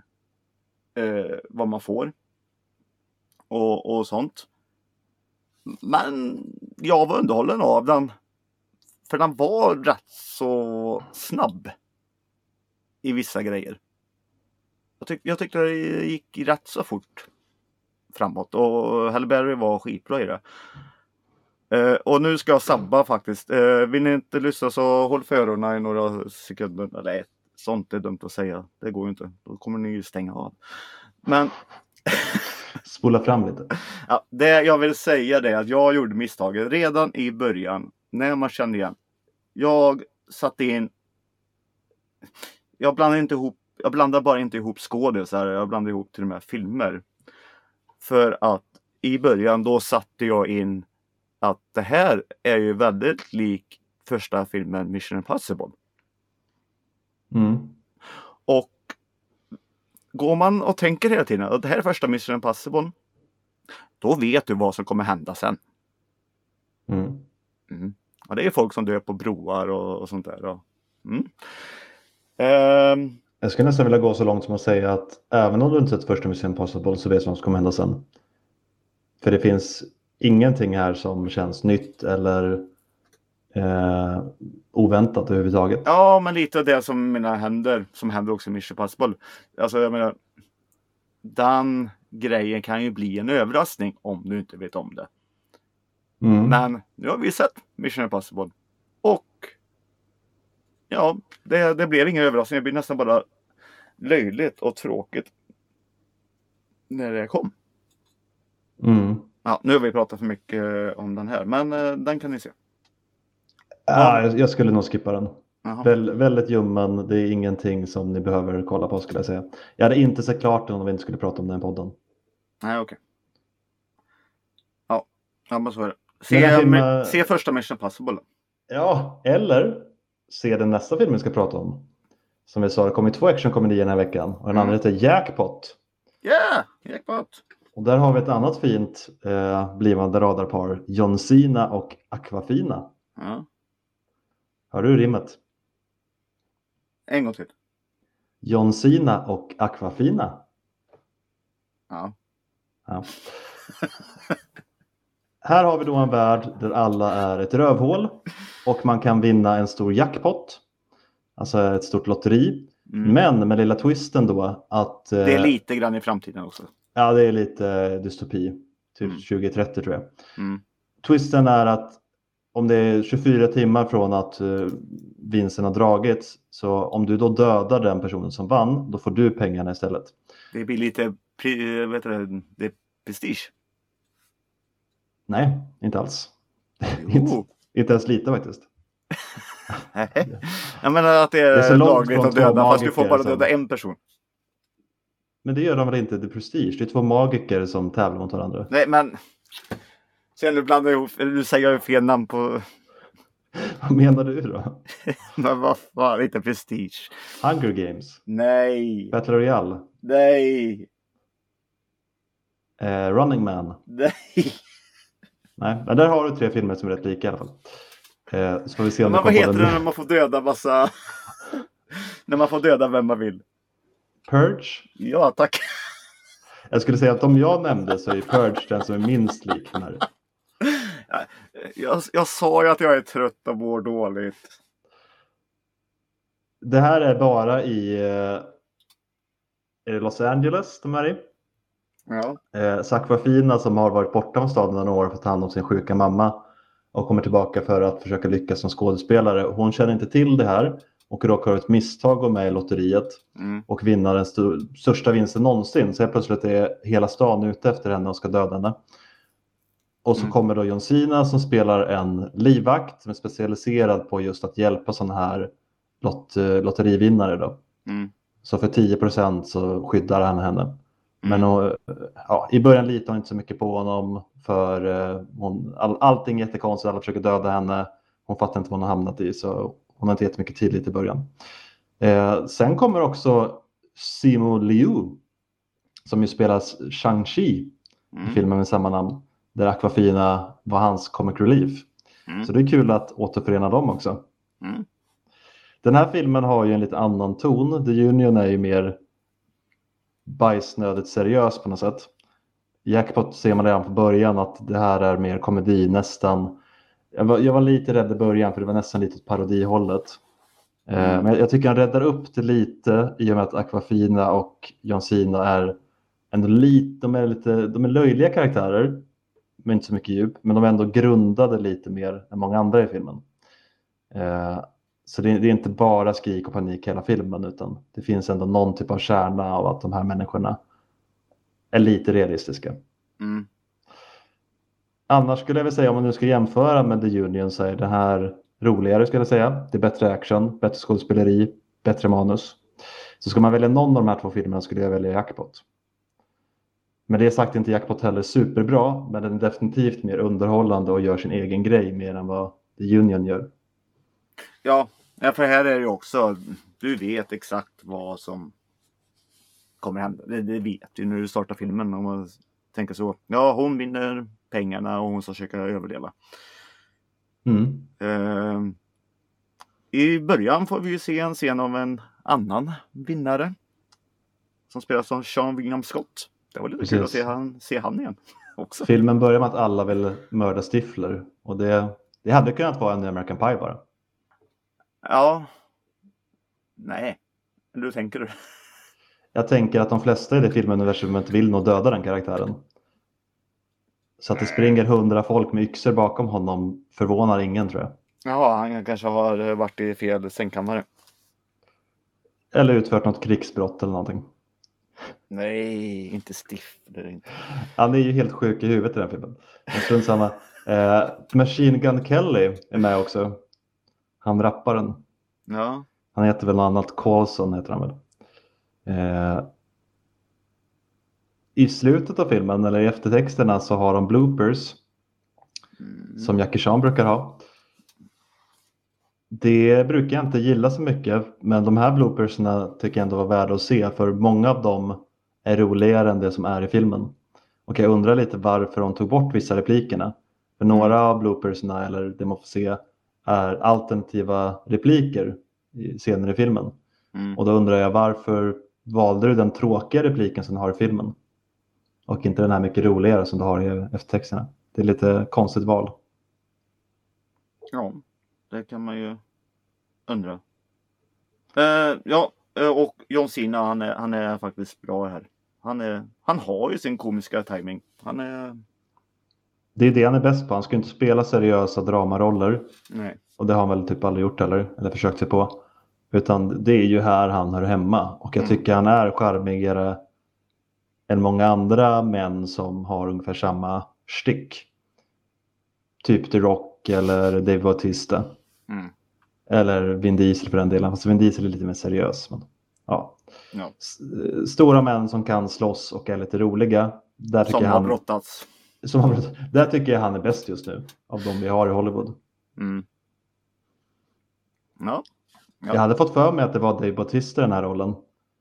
S2: får och sånt. Men jag var underhållen av den, för den var rätt så snabb i vissa grejer. Jag tyckte det gick rätt så fort framåt, och Halle Berry var skitbra i det. Och nu ska jag sabba faktiskt. Vill ni inte lyssna så håll för öronen i några sekunder. Nej, sånt är dumt att säga. Det går ju inte. Då kommer ni ju stänga av. Men
S1: spola fram lite.
S2: Ja, det jag vill säga är att jag gjorde misstaget redan i början. När man kände igen. Jag satte in. Jag blandar bara inte ihop skådespelare. Jag blandar ihop till och med filmer. För att i början då satte jag in att det här är ju väldigt lik första filmen Mission Impossible. Och går man och tänker hela tiden att det här är första Mission Impossible, då vet du vad som kommer hända sen. Och det är folk som dör på broar och sånt där.
S1: Jag skulle nästan vilja gå så långt som att säga att även om du inte sett första Mission Impossible så vet du vad som kommer hända sen. För det finns ingenting här som känns nytt eller oväntat överhuvudtaget.
S2: Ja, men lite av det som händer också i Mission Impossible. Alltså jag menar, den grejen kan ju bli en överraskning om du inte vet om det. Men nu har vi sett Mission Impossible. Och ja, det blev ingen överraskning. Det blir nästan bara löjligt och tråkigt när det kom. Ja, nu har vi pratat för mycket om den här, men den kan ni se.
S1: Jag skulle nog skippa den. Väldigt ljummen. Det är ingenting som ni behöver kolla på, skulle jag säga. Jag hade inte sett klart den om vi inte skulle prata om den podden.
S2: Nej, okej. Ja, men så är det. Se första Mission Impossible.
S1: Ja, eller se den nästa film vi ska prata om. Som vi sa, det kommer 2 actionkomedier den här veckan. Och den andra heter Jackpot.
S2: Yeah, Jackpot.
S1: Och där har vi ett annat fint blivande radarpar. John Cena och Aquafina.
S2: Ja.
S1: Hör du rimmet?
S2: En gång till.
S1: John Cena och Aquafina.
S2: Ja.
S1: Ja. Här har vi då en värld där alla är ett rövhål. Och man kan vinna en stor jackpot. Alltså ett stort lotteri. Men med lilla twisten då att...
S2: det är lite grann i framtiden också.
S1: Ja, det är lite dystopi. Typ 2030 tror jag.
S2: Mm.
S1: Twisten är att om det är 24 timmar från att vinsten har dragits, så om du då dödar den personen som vann, då får du pengarna istället.
S2: Det blir lite det är prestige.
S1: Nej, inte alls.
S2: Jo.
S1: inte ens lite faktiskt.
S2: Jag menar att det är
S1: så
S2: lagligt att döda, fast du får bara döda en person.
S1: Men det gör de väl inte, det är prestige. Det är 2 magiker som tävlar mot varandra.
S2: Nej, men sen du blandar ihop, du säger fel namn på...
S1: Vad menar du då?
S2: Men vad fan, inte prestige.
S1: Hunger Games.
S2: Nej.
S1: Battle Royale.
S2: Nej.
S1: Running Man.
S2: Nej.
S1: Nej, men där har du 3 filmer som är rätt lika i alla fall. Så får vi se om
S2: men vad heter det när man får döda massa... när man får döda vem man vill?
S1: Purge?
S2: Ja, tack.
S1: Jag skulle säga att om jag nämnde så är Purge den som är minst lik den här.
S2: Jag sa ju att jag är trött och mår dåligt.
S1: Det här är bara i är det Los Angeles de är i.
S2: Ja.
S1: Aquafina som har varit borta från staden några år för att ta hand om sin sjuka mamma och kommer tillbaka för att försöka lyckas som skådespelare. Hon känner inte till det här och råkar ha ett misstag med i lotteriet och vinna den största vinsten någonsin. Så plötsligt är hela stan ute efter henne och ska döda henne. Och så kommer då John Cena som spelar en livvakt som är specialiserad på just att hjälpa sådana här lotterivinnare då. Så för 10% så skyddar han henne. Men i början litar hon inte så mycket på honom för allting är jättekonstigt, alla försöker döda henne. Hon fattar inte vad hon har hamnat i, så hon har inte jättemycket tillit i början. Sen kommer också Simu Liu som ju spelas Shang-Chi i filmen med samma namn. Där Aquafina var hans comic relief. Så det är kul att återförena dem också. Den här filmen har ju en lite annan ton. The Union är ju mer bajsnödigt seriös på något sätt. Jackpot ser man redan på början att det här är mer komedi nästan. Jag var lite rädd i början för det var nästan lite åt parodihållet. Men jag tycker han räddar upp det lite i och med att Aquafina och John Cena är ändå de är löjliga karaktärer. Men inte så mycket djup. Men de är ändå grundade lite mer än många andra i filmen. Så det är inte bara skrik och panik hela filmen. Utan det finns ändå någon typ av kärna av att de här människorna är lite realistiska. Annars skulle jag väl säga, om man nu ska jämföra med The Union, så är det här roligare skulle jag säga. Det är bättre action, bättre skådespeleri, bättre manus. Så ska man välja någon av de här 2 filmerna skulle jag välja Jackpot. Men det är sagt inte Jackpot heller superbra, men den är definitivt mer underhållande och gör sin egen grej mer än vad The Union gör.
S2: Ja, för här är det också, du vet exakt vad som kommer hända. Det vet du när du startar filmen, om man tänker så. Ja, hon vinner pengarna och hon ska försöka överleva. I början får vi ju se en scen av en annan vinnare som spelas av Sean William Scott. Det var lite kul att se han igen också.
S1: Filmen börjar med att alla vill mörda Stifler. Och det hade kunnat vara en American Pie bara.
S2: Ja. Nej. Hur tänker du?
S1: Jag tänker att de flesta i det filmuniversumet vill nog döda den karaktären. Så att det springer 100 folk med yxor bakom honom förvånar ingen, tror jag.
S2: Ja, han kanske har varit i fel sängkammare.
S1: Eller utfört något krigsbrott eller någonting.
S2: Nej, inte Stifler.
S1: Han är ju helt sjuk i huvudet i den filmen. Strunt samma. Machine Gun Kelly är med också. Han rapparen.
S2: Ja.
S1: Han heter väl något annat. Coulson heter han väl. I slutet av filmen, eller i eftertexterna, så har de bloopers. Som Jackie Chan brukar ha. Det brukar jag inte gilla så mycket. Men de här bloopersna tycker jag ändå var värda att se. För många av dem är roligare än det som är i filmen. Och jag undrar lite varför de tog bort vissa replikerna. För några av bloopersna eller det man får se är alternativa repliker senare i filmen. Och då undrar jag varför valde du den tråkiga repliken som du har i filmen? Och inte den här mycket roligare som du har i eftertexterna. Det är lite konstigt val.
S2: Ja, det kan man ju undra. Och John Cena han är faktiskt bra här. Han har ju sin komiska timing.
S1: Det är det han är bäst på. Han ska inte spela seriösa dramaroller.
S2: Nej.
S1: Och det har han väl typ aldrig gjort eller försökt sig på. Utan det är ju här han hör hemma. Och jag tycker han är charmigare än många andra män som har ungefär samma stick. Typ The Rock eller Dave Bautista. Eller Vin Diesel för den delen. Fast Vin Diesel är lite mer seriös. Men, ja. Stora män som kan slåss och är lite roliga. Där tycker
S2: som har brottats.
S1: Där tycker jag han är bäst just nu. Av de vi har i Hollywood.
S2: Ja.
S1: Jag hade fått för mig att det var Dave Bautista i den här rollen.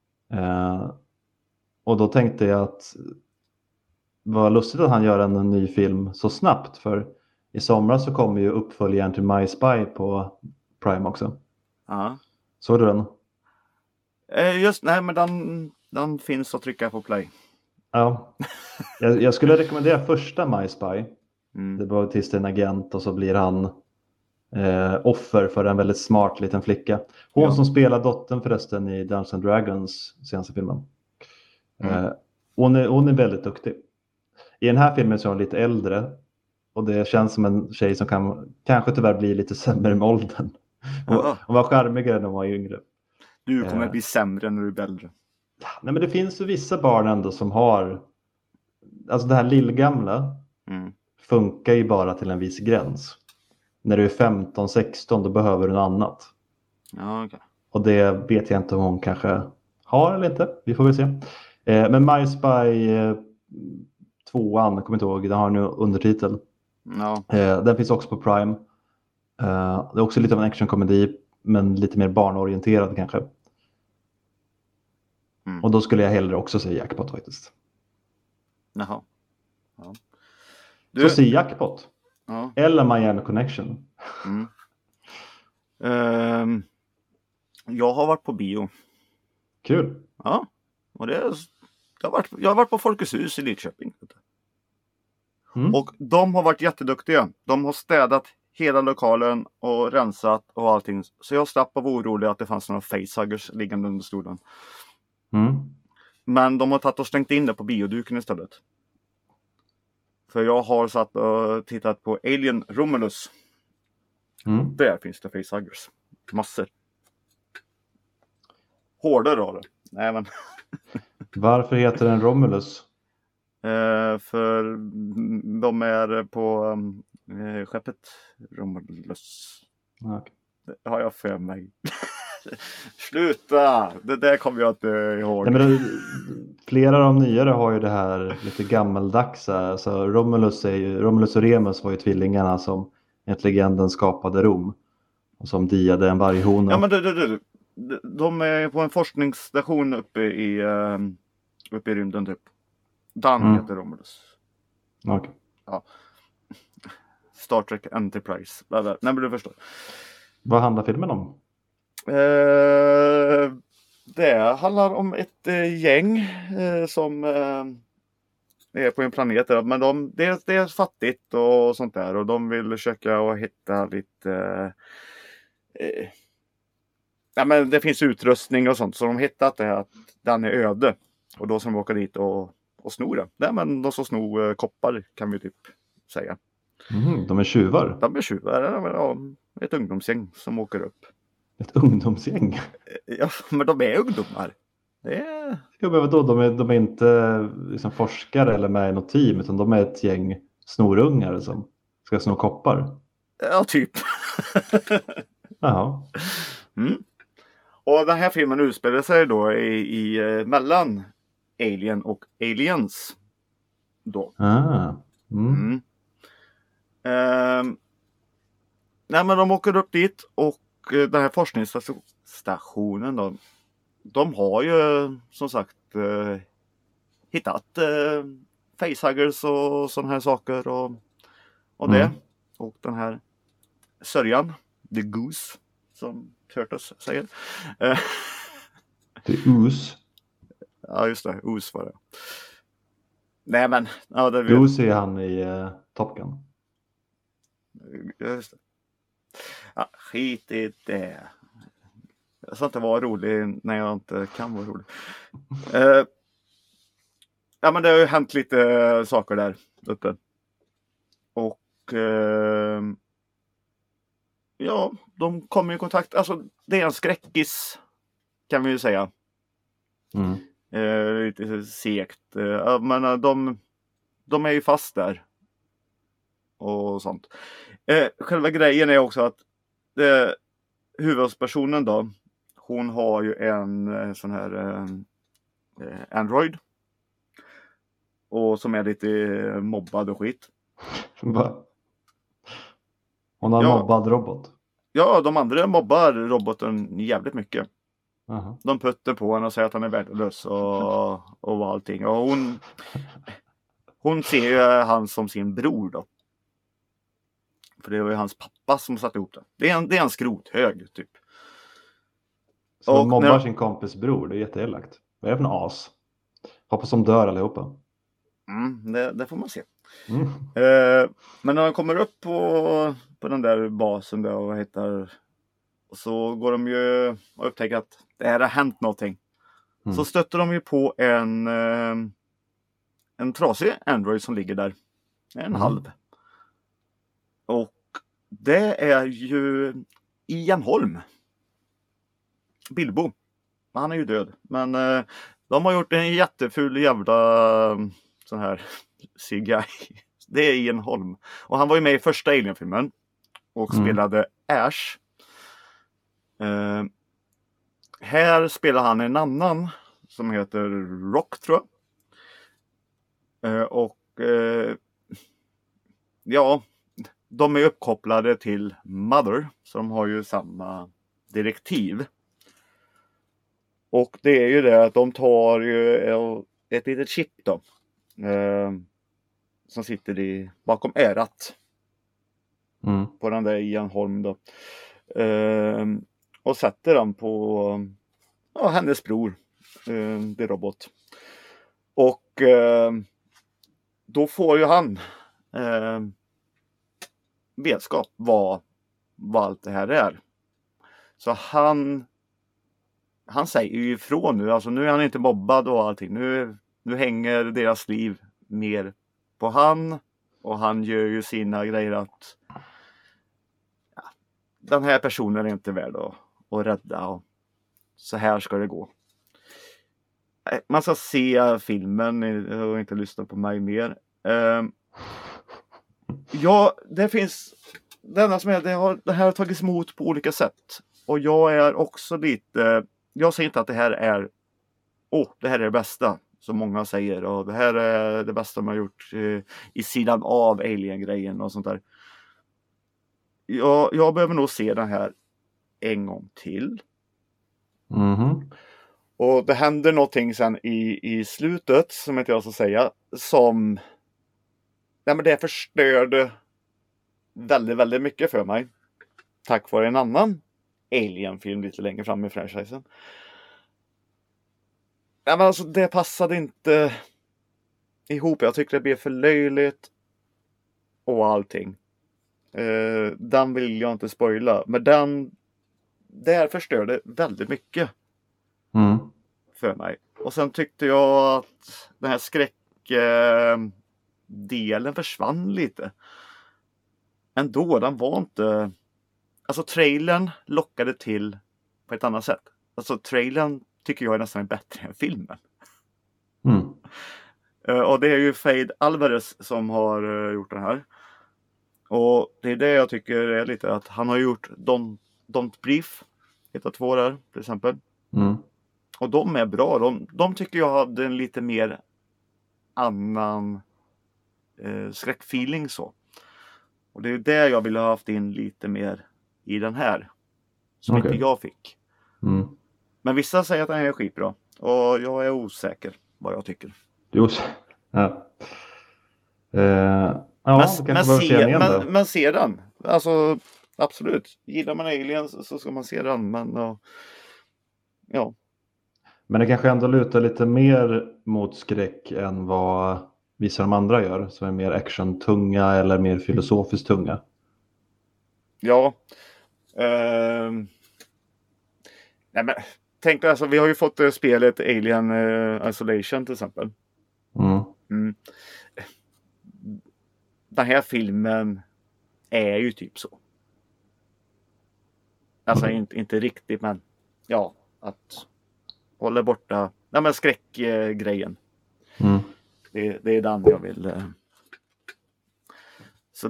S1: Och då tänkte jag att vad lustigt att han gör en ny film så snabbt. För i somras så kommer ju uppföljaren till My Spy på Prime också.
S2: Ja.
S1: Såg du den?
S2: Nej, men den finns att trycka på play.
S1: Ja. Jag skulle rekommendera första My Spy. Det var till en agent och så blir han offer för en väldigt smart liten flicka. Hon som spelar dottern förresten i Dungeons and Dragons senaste filmen. Hon är väldigt duktig. I den här filmen så är hon lite äldre. Och det känns som en tjej som kanske tyvärr bli lite sämre med åldern. Hon var charmigare när hon var yngre.
S2: Du kommer bli sämre när du blir äldre.
S1: Nej, men det finns ju vissa barn ändå som har... Alltså det här lillgamla funkar ju bara till en viss gräns. När du är 15-16 då behöver du något annat.
S2: Ja, okay.
S1: Och det vet jag inte om hon kanske har eller inte. Vi får väl se. Men My Spy 2an, jag kommer inte ihåg, den har nu undertitel.
S2: Ja.
S1: Den finns också på Prime. Det är också lite av en actionkomedi, men lite mer barnorienterad kanske. Och då skulle jag hellre också säga Jackpot faktiskt.
S2: Jaha. Ja.
S1: Så säg Jackpot.
S2: Ja.
S1: Eller Miami Connection.
S2: Jag har varit på bio.
S1: Kul.
S2: Ja. Och jag har varit på Folkets hus i Lidköping. Och de har varit jätteduktiga. De har städat hela lokalen och rensat och allting. Så jag slapp av orolig att det fanns några facehuggers liggande under stolen. Men de har tagit och stängt in det på bioduken istället. För jag har satt och tittat på Alien Romulus. Där finns det facehuggers. Massor. Hårdare av det. Nej, men...
S1: Varför heter den Romulus?
S2: För de är på skeppet Romulus.
S1: Okay.
S2: Det har jag för mig. Sluta! Det där kommer jag inte ihåg.
S1: Nej, men flera av de nyare har ju det här lite gammaldags. Så Romulus och Remus var ju tvillingarna som enligt legenden skapade Rom. Och som diade en varghona.
S2: Ja, men de är på en forskningsstation uppe i rymden typ. Dan heter Romulus.
S1: Okay.
S2: Ja. Star Trek Enterprise. Nej, men du förstår.
S1: Vad handlar filmen om?
S2: Det handlar om ett gäng som är på en planet. Men det är fattigt och sånt där. Och de vill försöka att hitta lite... ja, men det finns utrustning och sånt. Så de hittat det att den är öde. Och då ska de åka dit och snor det. Nej, men de som snor koppar kan vi typ säga.
S1: De är tjuvar?
S2: De är tjuvar, ja, ett ungdomsgäng som åker upp.
S1: Ett ungdomsgäng?
S2: Ja, men de är ungdomar.
S1: Ja, men vadå? De är inte liksom forskare eller med i något team, utan de är ett gäng snorungar som ska sno koppar?
S2: Ja, typ.
S1: Jaha.
S2: Och den här filmen utspelar sig då i mellan Alien och Aliens. Då. Nej, men de åker upp dit och den här forskningsstationen då, de har ju som sagt hittat facehuggers och sådana här saker och det. Och den här sörjan, the goose, som Turtles säger.
S1: The Ooze.
S2: Ja, just det. Ooze var det. Nej, men... Ja, det
S1: Goose är han i Top Gun.
S2: Just det. Ja, skit i det. Jag ska inte vara rolig när jag inte kan vara rolig. Ja, men det har ju hänt lite saker där uppe. Och ja, de kommer i kontakt. Alltså, det är en skräckis, kan vi ju säga. Lite segt. Men de är ju fast där. Och sånt. Själva grejen är också att huvudpersonen då, hon har ju en sån här Android. Och som är lite mobbad och skit.
S1: Hon har en mobbad robot.
S2: Ja, de andra mobbar roboten jävligt mycket.
S1: Uh-huh.
S2: De puttar på henne och säger att han är värdelös och allting. Och hon ser ju han som sin bror då. För det var ju hans pappa som satte ihop det. Det är en skrothög typ.
S1: Så hon mobbar sin kompis bror, det är jätteelakt. Vad är det för en as? Hoppas de dör allihopa.
S2: Det får man se. Men när de kommer upp på den där basen då och hittar, så går de ju och upptäcker att det här har hänt någonting. Så stöter de ju på en trasig Android som ligger där. En halv. Och det är ju Ian Holm. Bilbo. Han är ju död. Men de har gjort en jätteful jävla sån här CGI. Det är Ian Holm. Och han var ju med i första Alien-filmen. Och spelade Ash. Här spelar han en annan som heter Rock, tror jag. Ja, de är uppkopplade till Mother. Så de har ju samma direktiv. Och det är ju det att de tar ju ett litet chip då. Som sitter bakom örat. På den där Ian Holm då. Och sätter den på hennes bror. Det robot. Och då får ju han vetskap vad allt det här är. Så han säger ju ifrån nu. Alltså nu är han inte mobbad och allting. Nu hänger deras liv mer på han. Och han gör ju sina grejer att den här personen är inte värd att rädda. Och så här ska det gå. Man ska se filmen och inte lyssna på mig mer. Ja, det finns... Det enda som är, det här har tagits emot på olika sätt. Och jag är också lite... Jag säger inte att det här är... det här är det bästa. Som många säger. Och det här är det bästa man har gjort i sidan av Alien-grejen och sånt där. Jag behöver nog se den här en gång till. Och det händer någonting sen i slutet, som inte jag ska säga, som... Nej, men det förstörde väldigt, väldigt mycket för mig. Tack vare en annan Alien-film lite längre fram i franchisen. Ja, men alltså det passade inte ihop. Jag tycker det blev för löjligt och allting. Den vill jag inte spoila. Men där förstörde väldigt mycket för mig. Och sen tyckte jag att den här skräckdelen försvann lite. Ändå, den var inte... Alltså trailern lockade till på ett annat sätt. Alltså trailern tycker jag är nästan bättre än filmen. Och det är ju Fade Alvarez som har gjort den här. Och det är det jag tycker är lite att han har gjort Don't Brief. 1 och 2 där till exempel. Och de är bra. De tycker jag hade en lite mer annan skräckfeeling så. Och det är det jag ville ha haft in lite mer i den här. Som inte jag fick. Men vissa säger att den är skitbra. Och jag är osäker vad jag tycker.
S1: Ja.
S2: Man ser den. Alltså, absolut. Gillar man Aliens så ska man se den. Men ja.
S1: Men det kanske ändå lutar lite mer mot skräck än vad vissa av de andra gör. Som är mer action-tunga eller mer filosofiskt tunga.
S2: Ja. Nej, men tänk alltså, vi har ju fått spelet Alien Isolation till exempel. Den här filmen är ju typ så. Alltså inte riktigt, men ja, att hålla borta skräckgrejen. Det är den jag vill. Så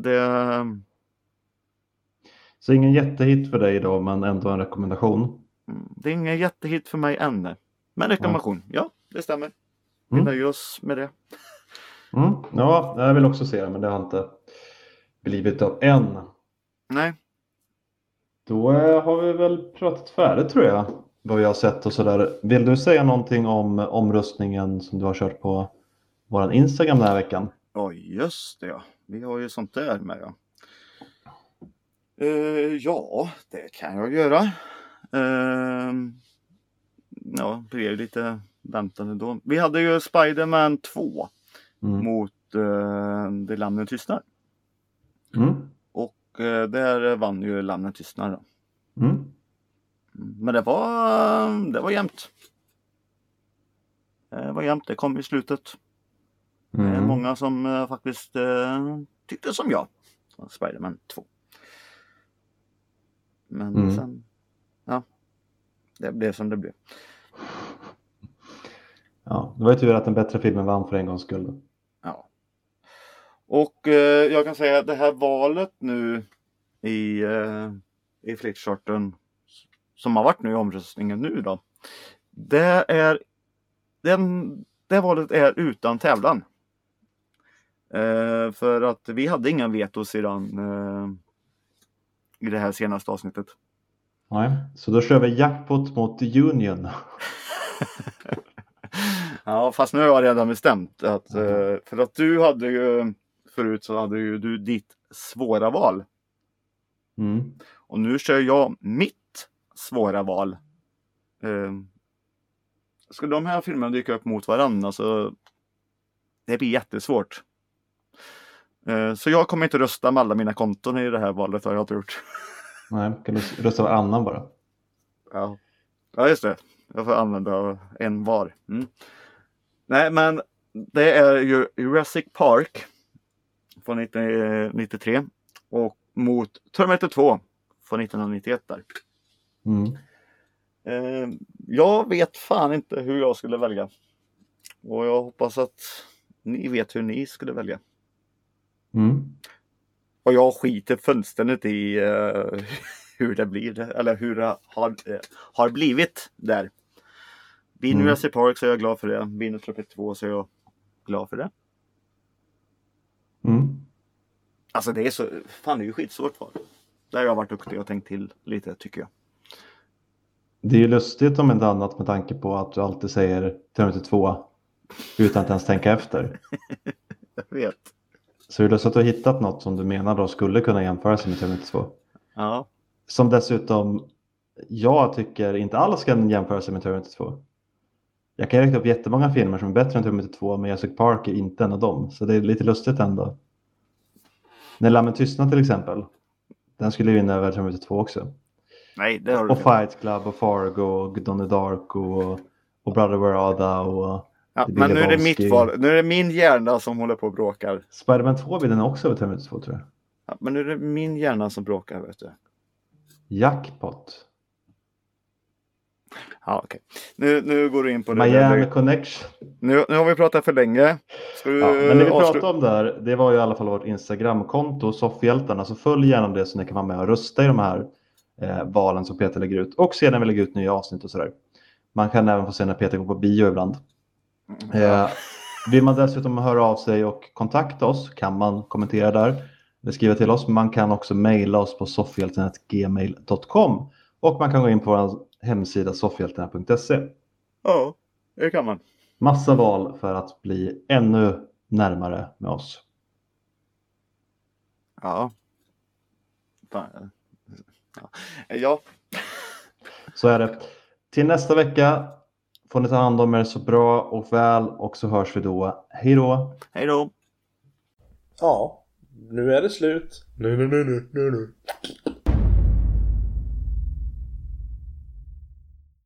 S1: ingen jättehit för dig då, men ändå en rekommendation.
S2: Det är ingen jättehit för mig än. Men rekommendation, ja, det stämmer. Vi nöjer oss med det.
S1: Ja, jag vill också se det, men det har inte blivit av än.
S2: Nej.
S1: Då har vi väl pratat färdigt, tror jag, vad vi har sett och sådär. Vill du säga någonting om omröstningen som du har kört på vår Instagram den här veckan?
S2: Oj, just det, ja. Vi har ju sånt där med, ja. Ja, det kan jag göra. Ja, det är lite väntande då. Vi hade ju Spider-Man 2 mot Det Lammen Tystnar. Och där vann ju Lammen Tystnar då. Men det var jämnt. Det var jämnt, det kom i slutet. Det är många som faktiskt tyckte som jag. Spider-Man 2. Men sen, ja, det blev som det blev.
S1: Ja, det var ju tur att den bättre filmen vann för en gångs skull.
S2: Ja. Och jag kan säga att det här valet nu i flickcharten som har varit nu i omröstningen nu då. Det valet är utan tävlan. För att vi hade inga veto sedan i det här senaste avsnittet.
S1: Nej, så då kör vi jackpot mot Union.
S2: Ja, fast nu har jag redan bestämt att för att du hade ju förut så hade ju du ditt svåra val. Och nu kör jag mitt svåra val. Skulle de här filmerna dyka upp mot varandra så det blir jättesvårt. Så jag kommer inte rösta med alla mina konton i det här valet, har jag inte gjort.
S1: Nej, kan du rösta varannan bara?
S2: Ja, just det. Jag får använda en var. Nej, men det är ju Jurassic Park från 1993 och mot Terminator 2 från 1991 där. Jag vet fan inte hur jag skulle välja. Och jag hoppas att ni vet hur ni skulle välja. Och jag skiter fullständigt i hur det blir, eller hur det har blivit där. Vinner Jurassic Park så är jag glad för det. Vinner Terminator 2 så är jag glad för det. Alltså det är så, fan det är ju skitsvårt för. Där har jag varit duktig och tänkt till lite, tycker jag.
S1: Det är ju lustigt om inte annat med tanke på att du alltid säger Terminator 2 utan att ens tänka efter.
S2: Jag vet.
S1: Så är det så att du har hittat något som du menar då skulle kunna jämföras med Terminator 2.
S2: Ja.
S1: Som dessutom jag tycker inte alls kan jämföra sig med Terminator 2. Jag kan räkna upp jättemånga filmer som är bättre än Terminator 2, men Jurassic Park är inte en av dem. Så det är lite lustigt ändå. När Lammen Tystnar till exempel, den skulle vinna över Terminator 2 också.
S2: Nej, det har du.
S1: Och Fight Club och Fargo och Donnie Darko och Brother Where Are Thou och
S2: ja, men nu är det mitt val. Nu är det min hjärna som håller på och bråkar.
S1: Spider-Man 2 vinner också över Terminator 2, tror jag.
S2: Ja, men nu är det min hjärna som bråkar, vet du.
S1: Jackpot.
S2: Ja, okej. Nu går du in på det.
S1: Miami Connection.
S2: Nu har vi pratat för länge.
S1: Men det vi pratade om där, det var ju i alla fall vårt Instagram-konto, Soffhjältarna. Så följ gärna det så ni kan vara med och rösta i de här valen som Peter lägger ut. Och sedan lägger ut nya avsnitt och sådär. Man kan även få se när Peter går på bio ibland. Vill man dessutom höra av sig och kontakta oss kan man kommentera där. Eller skriva till oss. Man kan också mejla oss på soffhjältarna@gmail.com. Och man kan gå in på vår hemsida soffhjältarna.se.
S2: Ja, det kan man.
S1: Massa val för att bli ännu närmare med oss.
S2: Ja. Ja.
S1: Så är det. Till nästa vecka får ni ta hand om er så bra och väl, och så hörs vi då. Hej då!
S2: Hej då!
S3: Ja, nu är det slut. Nu.